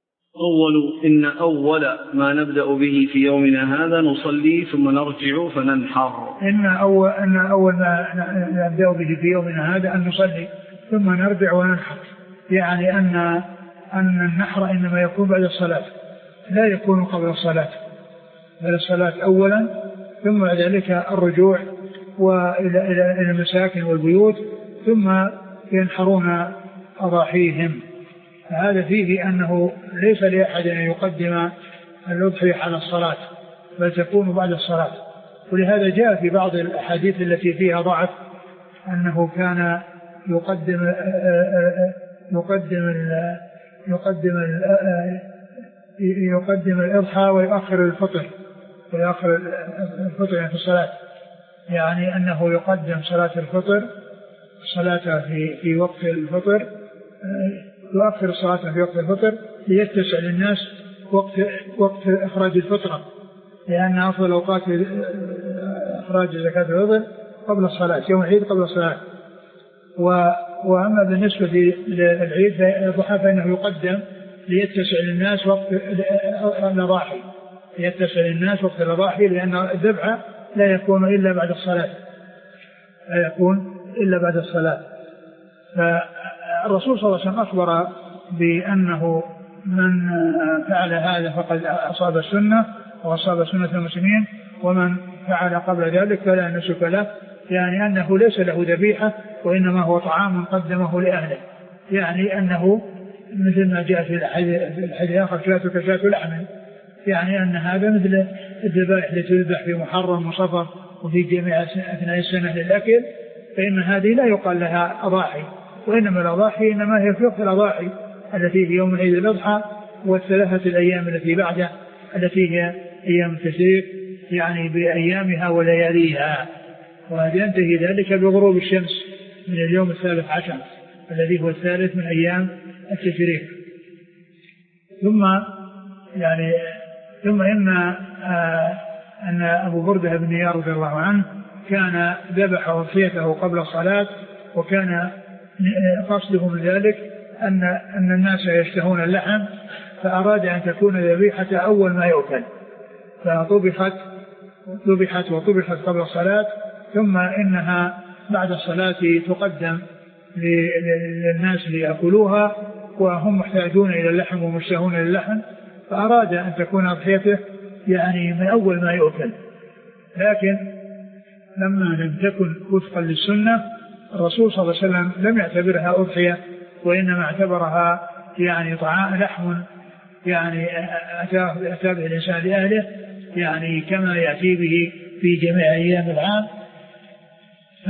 أول إن أول ما نبدأ به في يومنا هذا نصلي ثم نرجع فننحر. إن أول, إن أول ما نبدأ به في يومنا هذا أن نصلي ثم نرجع وننحر، يعني أن أن النحر إنما يكون بعد الصلاة لا يكون قبل الصلاة، بل الصلاة أولا ثم بعد ذلك الرجوع وإلى إلى المساكن والبيوت ثم ينحرون أضاحيهم. هذا فيه أنه ليس لأحد أن يقدم الأضحية على الصلاة بل تكون بعد الصلاة. ولهذا جاء في بعض الأحاديث التي فيها ضعف أنه كان يقدم يقدم يقدم يقدم الإضحى ويؤخر الفطر ويؤخر الفطر في الصلاة، يعني أنه يقدم صلاة الفطر صلاة في في وقت الفطر، يؤخر الصلاة في وقت الفطر ليتسع للناس وقت وقت إخراج الفطرة، لأن أفضل أوقات إخراج زكاة الفطر قبل الصلاة، يوم العيد قبل الصلاة. وأما بالنسبة للعيد الضحى فإنه يقدم ليتسع للناس وقت الأضاحي، ليتسع للناس وقت الأضاحي، لأن الذبح لا يكون إلا بعد الصلاة، لا يكون إلا بعد الصلاة. فالرسول صلى الله عليه وسلم أخبر بأنه من فعل هذا فقد أصاب السنة وأصاب سنة المسلمين، ومن فعل قبل ذلك فلا نسك له، يعني أنه ليس له ذبيحة وإنما هو طعام قدمه لأهله، يعني أنه مثل ما جاء في الحديث الآخر شاتك شات لحم، يعني أن هذا مثل الذبائح التي تذبح في محرم وصفر وفي جميع أثناء السنة للأكل، فإن هذه لا يقال لها أضاحي، وإنما الأضاحي إنما هي في وقت الأضاحي التي في يوم عيد الأضحى والثلاثة الأيام التي بعده التي هي أيام التشريق، يعني بأيامها ولياليها، وينتهي ذلك بغروب الشمس من اليوم الثالث عشر الذي هو الثالث من أيام التشريق. ثم يعني ثم إن آه أن أبو بردة بن نيار رضي الله عنه كان ذبح أضحيته قبل الصلاة، وكان قصده من ذلك أن أن الناس يشتهون اللحم، فأراد أن تكون ذبيحة أول ما يؤكل، فطبخت ذبحت وطبخت قبل الصلاة، ثم إنها بعد الصلاة تقدم للناس ليأكلوها وهم محتاجون إلى اللحم ومشتهون للحم، فأراد أن تكون أضحيته يعني من أول ما يؤكل. لكن لما لم تكن وفقا للسنة الرسول صلى الله عليه وسلم لم يعتبرها أضحية، وإنما اعتبرها يعني طعام لحم يعني أتى به الإنسان لأهله، يعني كما يأتي به في جميع أيام العام. ف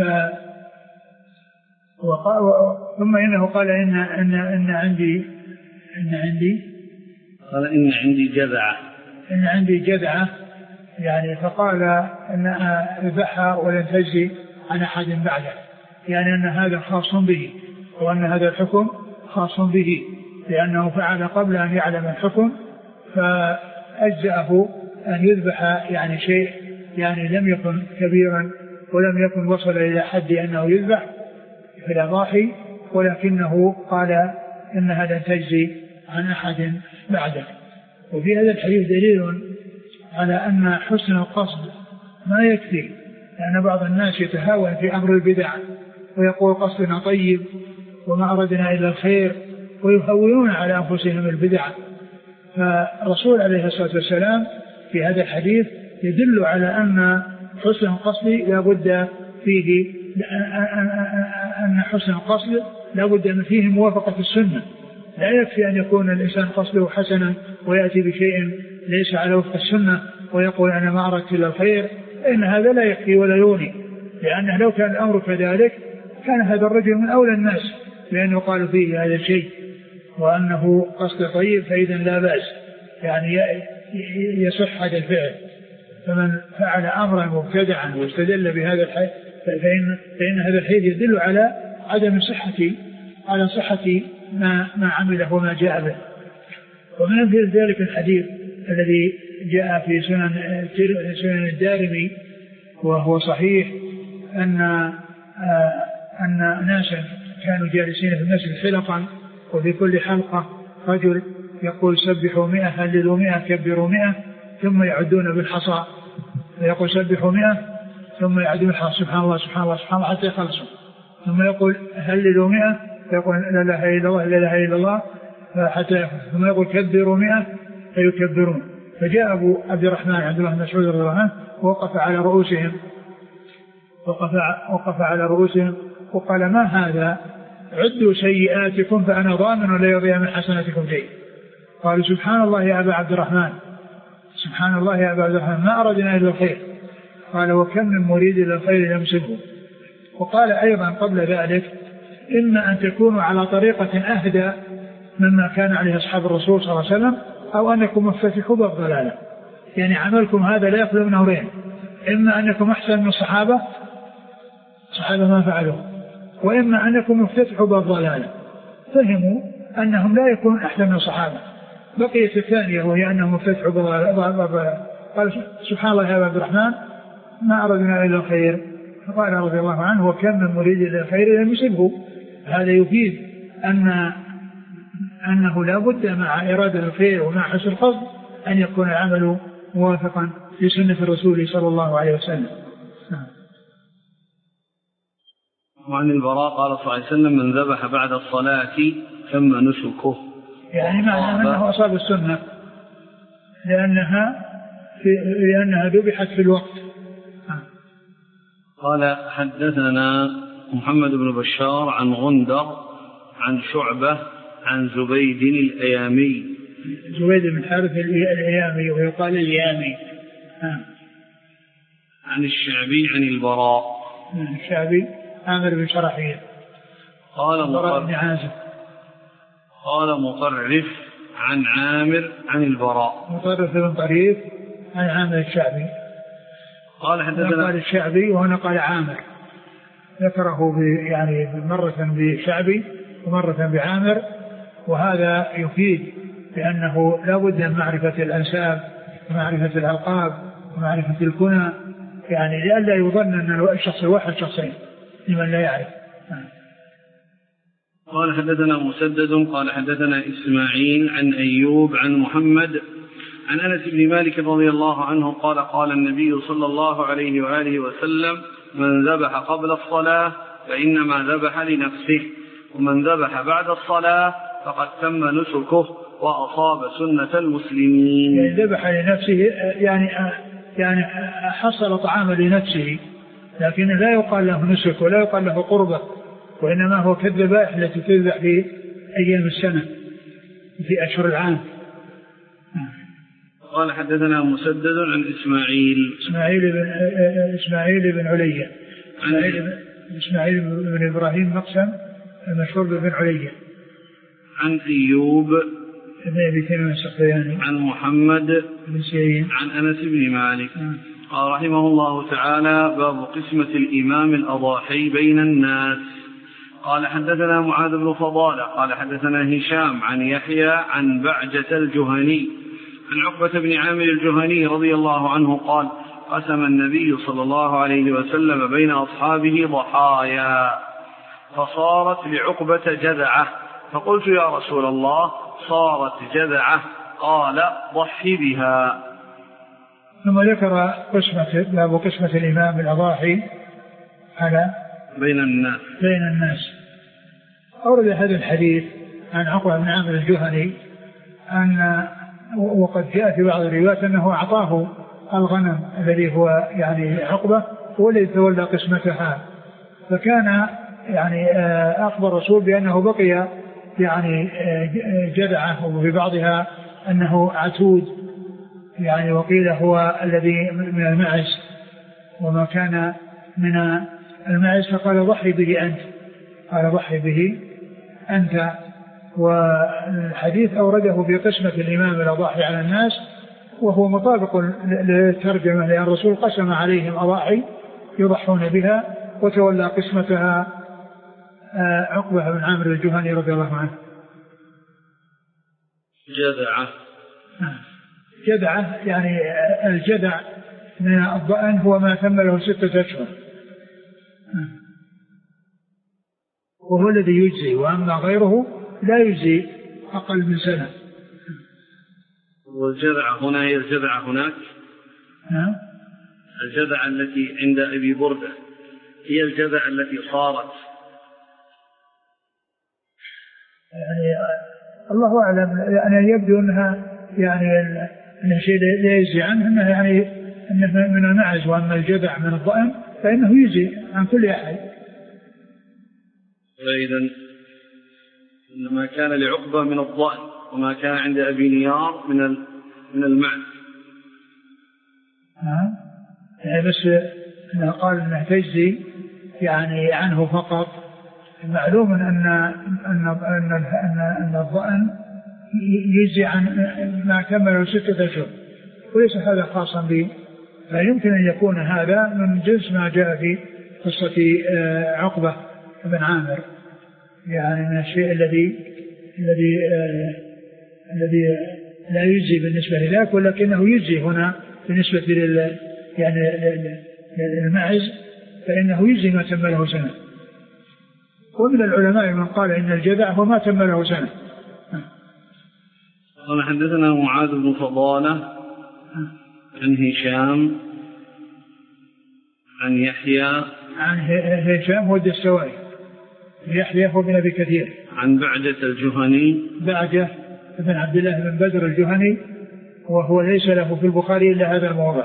ثم إنه قال إن, إن, إن عندي إن عندي قال إن عندي جذعة إن عندي جذعة يعني فقال أنها ذبحها ولن تجزي عن أحد بعده، يعني أن هذا خاص به، وأن هذا الحكم خاص به لأنه فعل قبل أن يعلم الحكم، فأجزأه أن يذبح يعني شيء يعني لم يكن كبيرا ولم يكن وصل إلى حد أنه يذبح في الأضاحي، ولكنه قال إنها لن تجزي عن أحد بعده. وفي هذا الحديث دليل على أن حسن القصد ما يكفي، لأن بعض الناس يتهاون في أمر البدع ويقول قصدنا طيب وما أردنا إلا الخير، ويهونون على أنفسهم البدع. فالرسول عليه الصلاة والسلام في هذا الحديث يدل على أن حسن القصد لا بد فيه أن حسن القصد لا بد فيه موافقة السنة، لا يكفي أن يكون الإنسان قصده حسنا ويأتي بشيء ليس على وفق السنة ويقول أنا ما أردت إلا الخير، إن هذا لا يكفي ولا يغني، لأنه لو كان الأمر كذلك كان هذا الرجل من أولى الناس لأنه قال فيه هذا الشيء وأنه قصد طيب، فإذا لا بأس يعني يصح هذا الفعل. فمن فعل أمرا مبتدعا واستدل بهذا الحديث فإن, فإن هذا الحديث يدل على عدم صحة على صحة ما, ما عمله وما جاء به. ومن أمثلة ذلك الحديث الذي جاء في سنن سنن الدارمي وهو صحيح أن أن ناسا كانوا جالسين في المسجد حلقا، وفي كل حلقة رجل يقول سبحوا مئة هللوا مئة كبروا مئة ثم يعدون بالحصى، يقول سبحوا مئة ثم يعدون بالحصى سبحان الله سبحان الله سبحان الله حتى يخلصوا، ثم يقول هللوا مئة فيقول لا إله إلا الله لا إله إلا الله حتى يخلصوا، ثم يقول كبروا مئة فيكبرون. فجاء أبو عبد الرحمن عبد الله بن مسعود رضي الله عنه ووقف على رؤوسهم وقف, وقف على رؤوسهم وقال ما هذا؟ عدوا سيئاتكم فأنا ضامن لا يضيع من حسناتكم شيء. قالوا سبحان الله يا أبا عبد الرحمن سبحان الله يا أبا عبد الرحمن ما أردنا إلا الخير. قال وكم من مريد إلى الخير يمسكه. وقال أيضا قبل ذلك إما أن تكونوا على طريقة أهدى مما كان عليه أصحاب الرسول صلى الله عليه وسلم أو أنكم مفتتحوا باب ضلالة، يعني عملكم هذا لا يخلو من أمرين، إما أنكم أحسن من الصحابة صحابة ما فعلوا، وإما أنكم مفتتحوا باب ضلالة. فهموا أنهم لا يكونون أحسن من الصحابة. بقية الثانية وهي أنهم مفتتحوا باب ضلالة. قال سبحان الله يا عبد الرحمن ما أردنا إلا الخير. فقال رضي الله عنه وكم من مريد إلى الخير لم يصبه. هذا يفيد أن أنه لا بد مع إرادة الخير ومع حسن القصد أن يكون العمل موافقا لسنة الرسول صلى الله عليه وسلم. وعن البراء قال صلى الله عليه وسلم من ذبح بعد الصلاة تم نسكه، يعني معنى أنه أصاب السنة لأنها, لأنها ذبحت في الوقت. قال حدثنا محمد بن بشار عن غندر عن شعبة عن زبيد الأيامي. زبيد بن حارث الأيامي ويقال اليامي. عن الشعبي عن البراء. الشعبي عامر بن شرحيل. قال البراء بن عازب. قال مطرف عن عامر عن البراء. مطرف بن طريف عن عامر الشعبي. قال حدثنا قال الشعبي وهنا قال عامر، ذكره يعني مرة بشعبي ومرة بعامر، وهذا يفيد بأنه لا بد من معرفة الأنساب ومعرفة الألقاب ومعرفة الكنى، يعني لئلا يظن أن الشخص الواحد شخصين لمن لا يعرف. قال حدثنا مسدد قال حدثنا إسماعيل عن أيوب عن محمد عن أنس بن مالك رضي الله عنه قال قال النبي صلى الله عليه وآله وسلم من ذبح قبل الصلاة فإنما ذبح لنفسه، ومن ذبح بعد الصلاة فقد تم نسكه وأصاب سنة المسلمين. يعني ذبح لنفسه يعني يعني حصل طعاما لنفسه، لكن لا يقال له نسك ولا يقال له قربة، وإنما هو كالذبائح التي تذبح في أيام السنة في أشهر العام. قال حدثنا مسدد عن إسماعيل إسماعيل بن إسماعيل بن عليا إسماعيل, إسماعيل بن إبراهيم مقسم المشهور بن عليا. عن أيوب بن أبي تميم السختياني. عن محمد بن سيرين. عن أنس بن مالك. قال رحمه الله تعالى باب قسمة الإمام الأضاحي بين الناس. قال حدثنا معاذ بن فضالة قال حدثنا هشام عن يحيى عن بعجة الجهني عن عقبة بن عامر الجهني رضي الله عنه قال قسم النبي صلى الله عليه وسلم بين أصحابه ضحايا فصارت لعقبة جذعة، فقلت يا رسول الله صارت جذعة؟ قال ضحي بها. ثم ذكر قسمة باب قسمة الإمام الأضاحي على بين الناس بين الناس. أورد هذا الحديث عن عقبة بن عامر الجهني أن وقد جاء في بعض الروايات أنه أعطاه الغنم الذي هو يعني عقبة هو الذي تولى قسمتها، فكان يعني أخبر الرسول بأنه بقي يعني جذعة، وفي بعضها أنه عتود يعني، وقيل هو الذي من المعز وما كان من المعز، فقال ضحي به أنت، قال ضحي به أنت. والحديث أورده في قسمة الإمام الأضاحي على الناس، وهو مطابق للترجمة، لأن الرسول قسم عليهم أضاحي يضحون بها، وتولى قسمتها عقبة بن عامر الجهني رضي الله عنه. جذعة جذعة يعني الجذع من الضأن هو ما تم له ستة أشهر، وهو الذي يجزي، وأما غيره لا يجزي أقل من سنة. والجذعة هنا هي الجذعة هناك؟ نعم. الجذعة التي عند أبي بردة هي الجذعة التي صارت، يعني الله أعلم، يعني يبدو أنها يعني أنها شيء لا يجزي عنه، أنها يعني أنه من المعز، وأما الجذع من الضأن فإنه يجزي عن كل أحد. فإذا ما كان لعقبة من الضأن وما كان عند أبي نيار من من المعز. نعم. يعني بس أنه قال أنه تجزي يعني عنه فقط. معلوم أن أن أن أن أن الضأن يجزي عن ما كمل ستة أشهر، وليس هذا خاصا به، فيمكن أن يكون هذا من جنس ما جاء في قصة عقبة بن عامر، يعني من الشيء الذي الذي الذي لا يجزي بالنسبة لذاك، ولكنه يجزي هنا بالنسبة لل يعني للمعز، فإنه يجزي ما تم له سنة. ومن العلماء من قال إن الجذع هو ما تم له سنة. قال حدثنا معاذ بن فضالة عن هشام عن يحيى عن هشام هو الدستوائي، يحيى هو بن أبي كثير، عن بعجة الجهني بعجة بن عبد الله بن بدر الجهني، وهو ليس له في البخاري إلا هذا الموضع.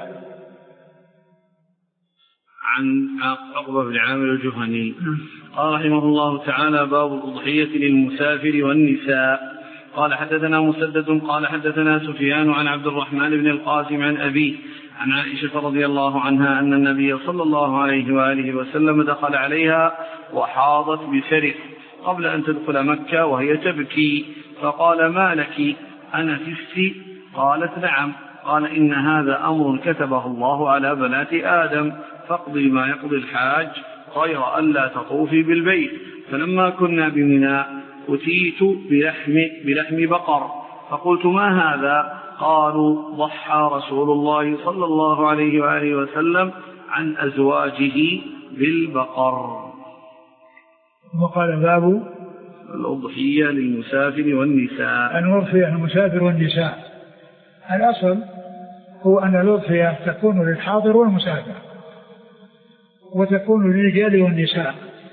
عن عقبة بن عامر الجهني قال رحمه الله تعالى: باب الأضحية للمسافر والنساء. قال حدثنا مسدد قال حدثنا سفيان عن عبد الرحمن بن القاسم عن أبيه عن عائشة رضي الله عنها أن النبي صلى الله عليه وآله وسلم دخل عليها وحاضت بسرف قبل أن تدخل مكة وهي تبكي، فقال: ما لك أنا تفتي؟ قالت: نعم. قال: إن هذا أمر كتبه الله على بنات آدم، فاقضي ما يقضي الحاج غير ألا تطوفي بالبيت. فلما كنا بمنى أتيت بلحم, بلحم بقر، فقلت: ما هذا؟ قالوا: ضحى رسول الله صلى الله عليه وآله وسلم عن أزواجه بالبقر. وقال: باب الأضحية للمسافر والنساء. الأضحية للمسافر والنساء. الأصل هو أن الأضحية تكون للحاضر والمسافر، وتكون للرجال والنساء،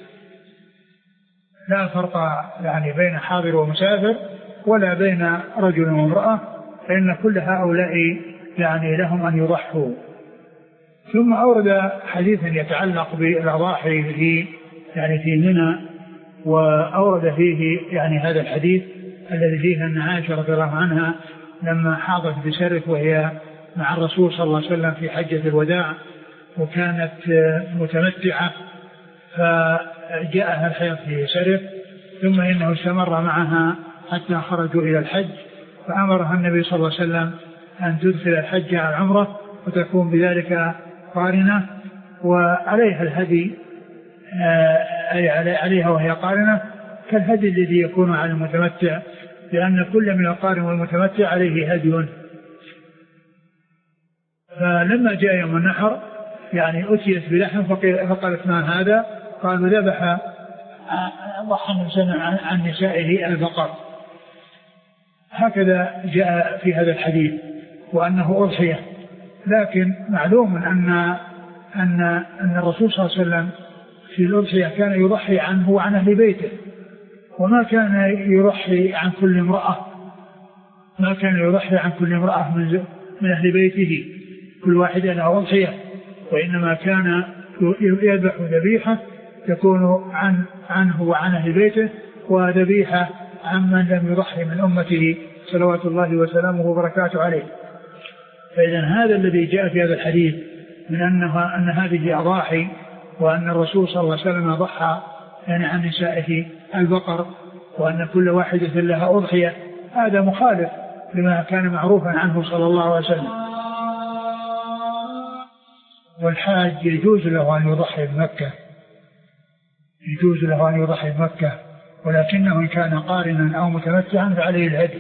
لا فرق يعني بين حاضر ومسافر ولا بين رجل وامرأة، فإن كل هؤلاء يعني لهم أن يضحوا. ثم أورد حديثا يتعلق بالأضاحي في يعني في منى، وأورد فيه يعني هذا الحديث الذي فيه أن عائشة رضي الله عنها لما حاضت بسرف وهي مع الرسول صلى الله عليه وسلم في حجة الوداع، وكانت متمتعة، فجاءها الحيض في سرف، ثم إنه استمر معها حتى خرجوا إلى الحج، فأمرها النبي صلى الله عليه وسلم أن تدخل الحج على العمرة وتكون بذلك قارنة، وعليها الهدي أي عليها وهي قارنة كالهدي الذي يكون على المتمتع، لأن كل من القارن والمتمتع عليه هدي. فلما جاء يوم النحر يعني أتيت بلحم، فقالت: ما هذا؟ قالوا: ذبح ضحى الإنسان عن نسائه البقر. هكذا جاء في هذا الحديث، وأنه أضحية. لكن معلوم أن أن أن الرسول صلى الله عليه وسلم في الأضحية كان يضحي عنه وعن أهل بيته، وما كان يضحي عن كل امرأة، ما كان يضحي عن كل امرأة من من أهل بيته، كل واحد له أضحية، وإنما كان يذبح ذبيحة تكون عن عنه وعن أهل بيته، وذبيحة عمن لم يضحي من أمته صلوات الله وسلامه وبركاته عليه. فإذا هذا الذي جاء في هذا الحديث من أنها أن هذه أضاحي، وأن الرسول صلى الله عليه وسلم ضحى يعني عن نسائه البقر، وأن كل واحدة لها أضحية، هذا مخالف لما كان معروفا عنه صلى الله عليه وسلم. والحاج يجوز له أن يضحي بمكة، يجوز له أن يضحي بمكة، ولكنه إن كان قارنا أو متمتعا فعليه الهدي،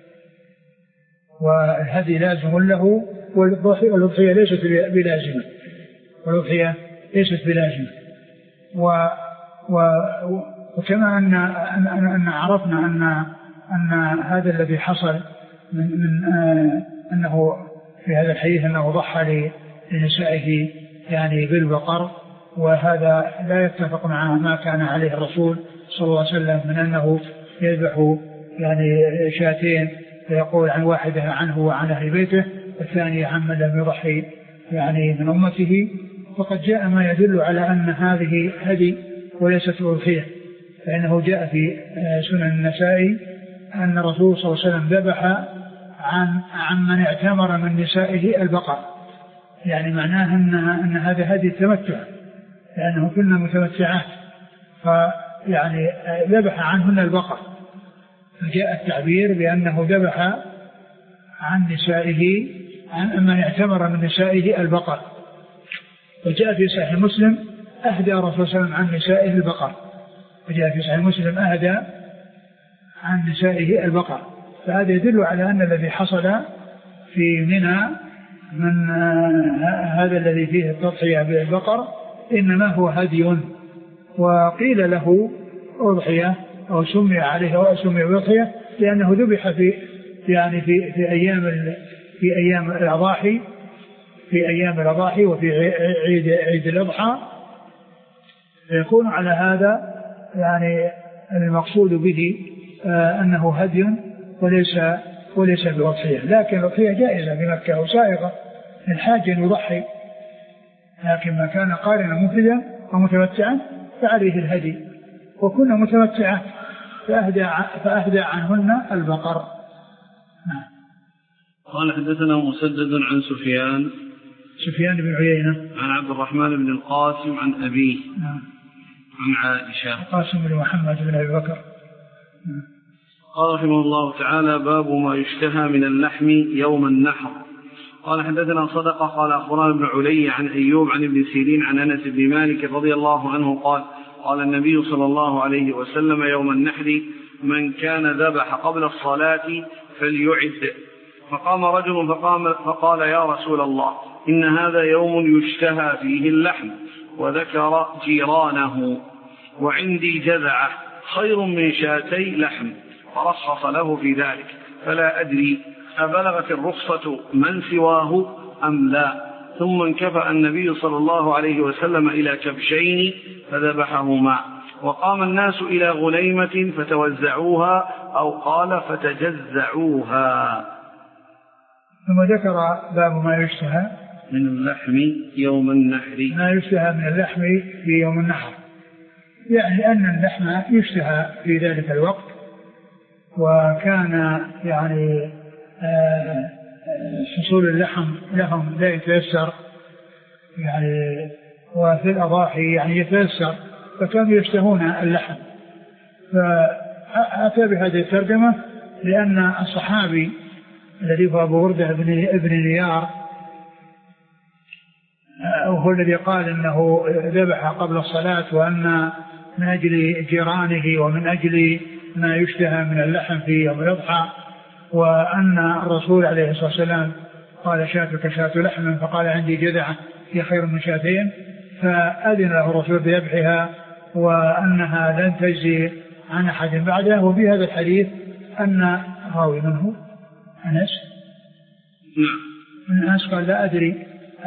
والهدي لازم له، والأضحية ليست بلازمة، والأضحية ليست بلازمة. و و وكما أن, أن, أن عرفنا أن, أن هذا الذي حصل من, من آه أنه في هذا الحديث أنه ضحى لنسائه يعني بالبقر، وهذا لا يتفق مع ما كان عليه الرسول صلى الله عليه وسلم من أنه يذبح يعني شاتين فيقول عن واحدة عنه وعن أهل بيته والثانية عن من لم يضحي يعني من أمته. فقد جاء ما يدل على أن هذه هدي وليست أضحية، فإنه جاء في سنن النسائي أن الرسول صلى الله عليه وسلم ذبح عن عن من اعتمر من نسائه البقر، يعني معناه أن أن هذا هدي التمتع لأنه كنا متمتعات، فيعني ذبح عنهن البقر، فجاء التعبير بأنه ذبح عن نسائه عن من اعتمر من نسائه البقر. وجاء في صحيح مسلم أهدى الرسول صلى الله عليه وسلم عن نسائه البقر، وجاء في صحيح مسلم أهدى عن نسائه البقر. فهذا يدل على أن الذي حصل في منى من هذا الذي فيه التضحية بالبقر إنما هو هدي، وقيل له أضحية أو سمي عليه أو سمي أضحية لأنه ذبح في يعني في في أيام في أيام الأضاحي في أيام الأضاحي وفي عيد عيد الأضحى، يكون على هذا يعني المقصود به آه أنه هدي وليس وليس بأضحية. لكن الأضحية جائزة في مكة وسائغة الحاج يضحي، لكن ما كان قارنا مفردا ومتمتعا فعليه الهدي، وكنا متمتعة فأهدى فأهدى عنهن البقر. قال حدثنا مسدد عن سفيان سفيان بن عيينة عن عبد الرحمن بن القاسم عن أبيه نعم. عن عائشة القاسم بن محمد بن أبي بكر. نعم. قال رحمه الله تعالى باب ما يشتهى من اللحم يوم النحر. قال حدثنا صدقة قال أخبرنا ابن علي عن أيوب عن ابن سيرين عن أنس بن مالك رضي الله عنه قال قال النبي صلى الله عليه وسلم يوم النحر من كان ذبح قبل الصلاة فليعد. فقام رجل فقام فقال يا رسول الله إن هذا يوم يشتهى فيه اللحم، وذكر جيرانه، وعندي جذعة خير من شاتي لحم، فرخص له في ذلك، فلا أدري أبلغت الرخصة من سواه أم لا. ثم انكفأ النبي صلى الله عليه وسلم إلى كبشين فذبحهما، وقام الناس إلى غنيمة فتوزعوها أو قال فتجزعوها. ثم ذكر باب ما يشتهى من اللحم يوم النحر، ما يشتهى من اللحم في يوم النحر، يعني أن اللحم يشتهى في ذلك الوقت، وكان يعني حصول اللحم لهم لا يتيسر يعني، وفي الأضاحي يعني يتيسر، فكانوا يشتهون اللحم. فأتى بهذه الترجمة لأن الصحابي الذي هو أبو وردة ابن نيار وهو الذي قال إنه ذبح قبل الصلاة، وأن من أجل جيرانه ومن أجل ما يشتهى من اللحم في يوم الأضحى، وأن الرسول عليه الصلاة والسلام قال شاتك شات لحم، فقال عندي جذعة هي خير من شاتين، فأذن له الرسول بذبحها وأنها لن تجزي عن أحد بعده. وفي هذا الحديث أن راوي منه أنس من أنس قال لا أدري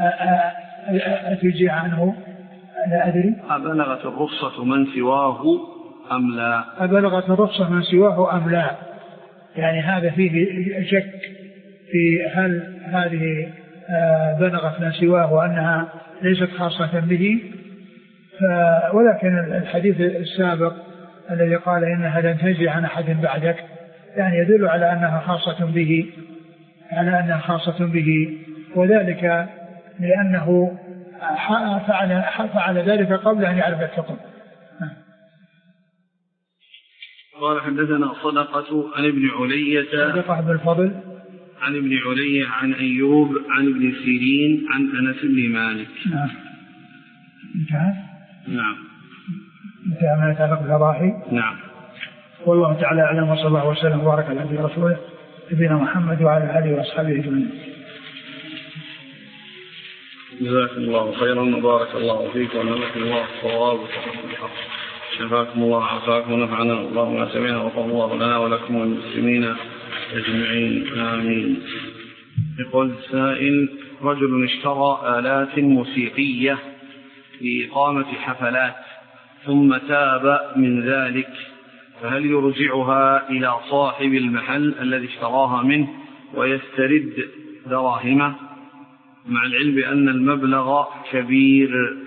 أتجزي عنه، لا أدري أبلغت الرخصة من سواه أم لا، أبلغت الرخصة من سواه أم لا، يعني هذا فيه شك في هل هذه بلغت من سواه وأنها ليست خاصة به. ولكن الحديث السابق الذي قال إنها لن تجزي عن أحد بعدك يعني يدل على أنها خاصة به، على أنها خاصة به، وذلك لأنه فعل, فعل ذلك قبل أن يعرف الحكم. قال حدثنا صدقة عن ابن علية صدقة بالفضل عن ابن علية عن أيوب عن ابن سيرين عن أنس بن مالك. نعم انتهى. نعم انتهى ما يتعلق بالأضاحي. نعم. والله تعالى أعلم، وصلى الله وسلم وبارك على نبينا رسوله نبينا محمد وعلى آله وأصحابه أجمعين. جزاكم الله خيرا وبارك الله فيكم ونفعكم الله الصواب شفاكم الله وعافاكم ونفعنا اللهم سمعنا وغفر الله لنا ولكم والمسلمين أجمعين آمين. يقول السائل: رجل اشترى آلات موسيقية لإقامة حفلات ثم تاب من ذلك، فهل يرجعها إلى صاحب المحل الذي اشتراها منه ويسترد دراهمه مع العلم بأن المبلغ كبير؟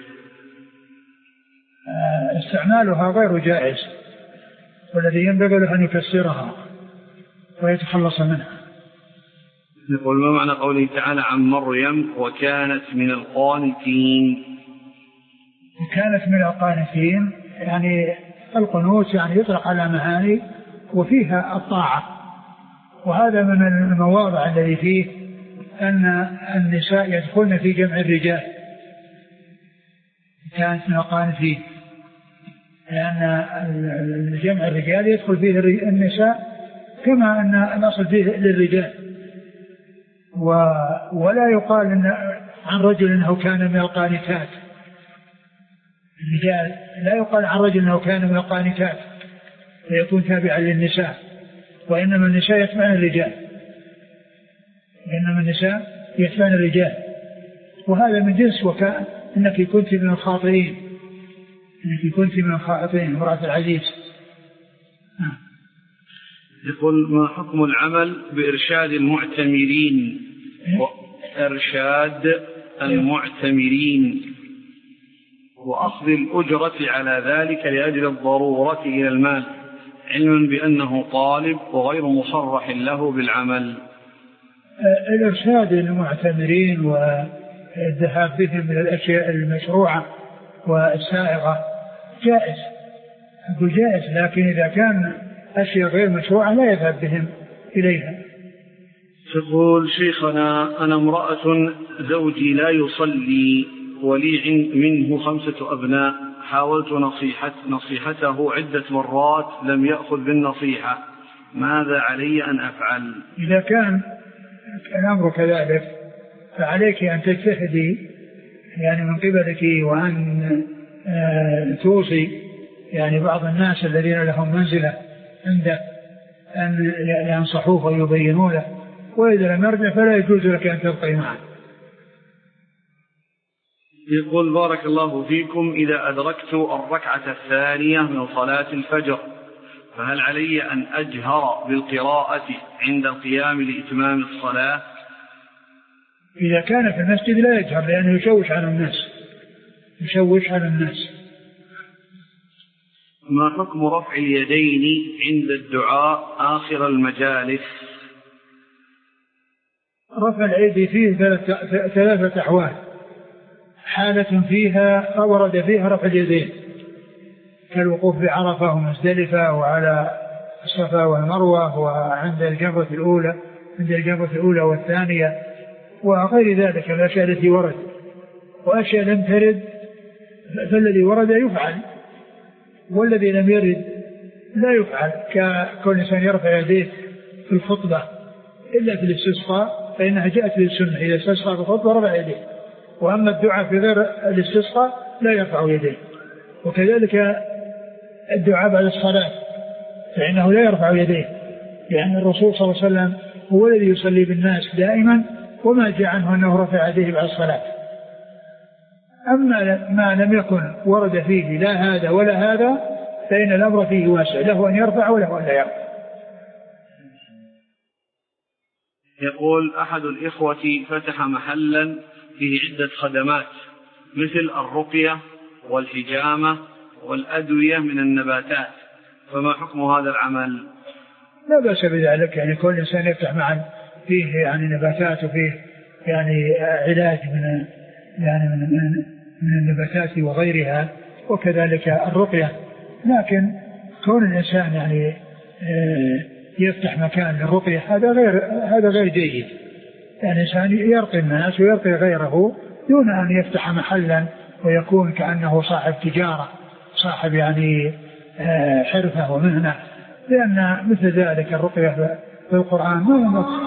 استعمالها غير جائز، والذي ينبغي له أن يكسرها ويتخلص منها. يقول: ما معنى قوله تعالى عن مريم وكانت من القانتين؟ وكانت من القانتين يعني القنوت يعني يطلق على معاني وفيها الطاعة، وهذا من المواضع الذي فيه أن النساء يدخلن في جمع الرجال. كانت من القانتين لأن جمع الرجال يدخل فيه النساء كما أن الأصل فيه للرجال، ولا يقال إن عن رجل أنه كان من القانتات. الرجال لا يقال عن رجل أنه كان من القانتات فيكون تابعا للنساء، وإنما النساء يتبعن الرجال، إنما النساء يتبعن الرجال، وهذا من جنس وكأن إنك كنت من الخاطئين، إنك كنت من الخاطئين امرأة العزيز. يقول: ما حكم العمل بإرشاد المعتمرين وإرشاد المعتمرين وأخذ الأجرة على ذلك لأجل الضرورة إلى المال، علما بأنه طالب وغير مصرح له بالعمل؟ الإرشاد المعتمرين والذهاب بهم من الأشياء المشروعة والسائغة جائز، أقول جائز، لكن إذا كان أشياء غير مشروعة لا يذهب بهم إليها. تقول: شيخنا، أنا امرأة زوجي لا يصلي ولي منه خمسة أبناء، حاولت نصيحة نصيحته عدة مرات لم يأخذ بالنصيحة، ماذا علي أن أفعل؟ إذا كان الأمر كذلك فعليك أن تجتهدي يعني من قبلك، وأن توصي يعني بعض الناس الذين لهم منزلة عنده أن ينصحوه ويبينوا له، وإذا لم يرجع فلا يجوز لك أن تبقي معه. يقول: بارك الله فيكم، إذا أدركت الركعة الثانية من صلاة الفجر فهل علي أن أجهر بالقراءة عند القيام لإتمام الصلاة؟ إذا كان في المسجد لا يجهر، لأنه يشوش على الناس يشوش على الناس. ما حكم رفع اليدين عند الدعاء آخر المجالس؟ رفع الأيدي فيه ثلاثة أحوال: حالة فيها ورد فيها رفع اليدين كالوقوف بعرفة ومزدلفة وعلى الصفا والمروة وعند الجمرة الأولى عند الجمرة الأولى والثانية وغير ذلك الأشياء التي ورد، وأشياء لم ترد فالذي ورد يفعل، والذي لم يرد لا يفعل، ككل إنسان يرفع يديه في الخطبة إلا في الاستسقاء فإنها جاءت للسنة، إذا استسقى في الخطبة رفع يديه، وأما الدعاء في غير الاستسقاء لا يرفع يديه. وكذلك الدعاء بعد الصلاة فإنه لا يرفع يديه، لأن الرسول صلى الله عليه وسلم هو الذي يصلي بالناس دائما وما جاء عنه أنه رفع يديه بعد الصلاة. أما ما لم يكن ورد فيه لا هذا ولا هذا فإن الأمر فيه واسع، له أن يرفع وله أن لا يرفع. يقول: أحد الإخوة فتح محلا فيه عدة خدمات مثل الرقية والحجامة والأدوية من النباتات، فما حكم هذا العمل؟ لا بأس بذلك، يعني كل إنسان يفتح معا فيه يعني نباتات وفيه يعني علاج من يعني من, من, من النباتات وغيرها، وكذلك الرقية، لكن كون الإنسان يعني يفتح مكان للرقية هذا غير هذا غير جيد. يعني الإنسان يرقي الناس ويرقي غيره دون أن يفتح محلا ويكون كأنه صاحب تجارة، صاحب يعني حرفة ومهنة، لأن مثل ذلك الرقية في القرآن ما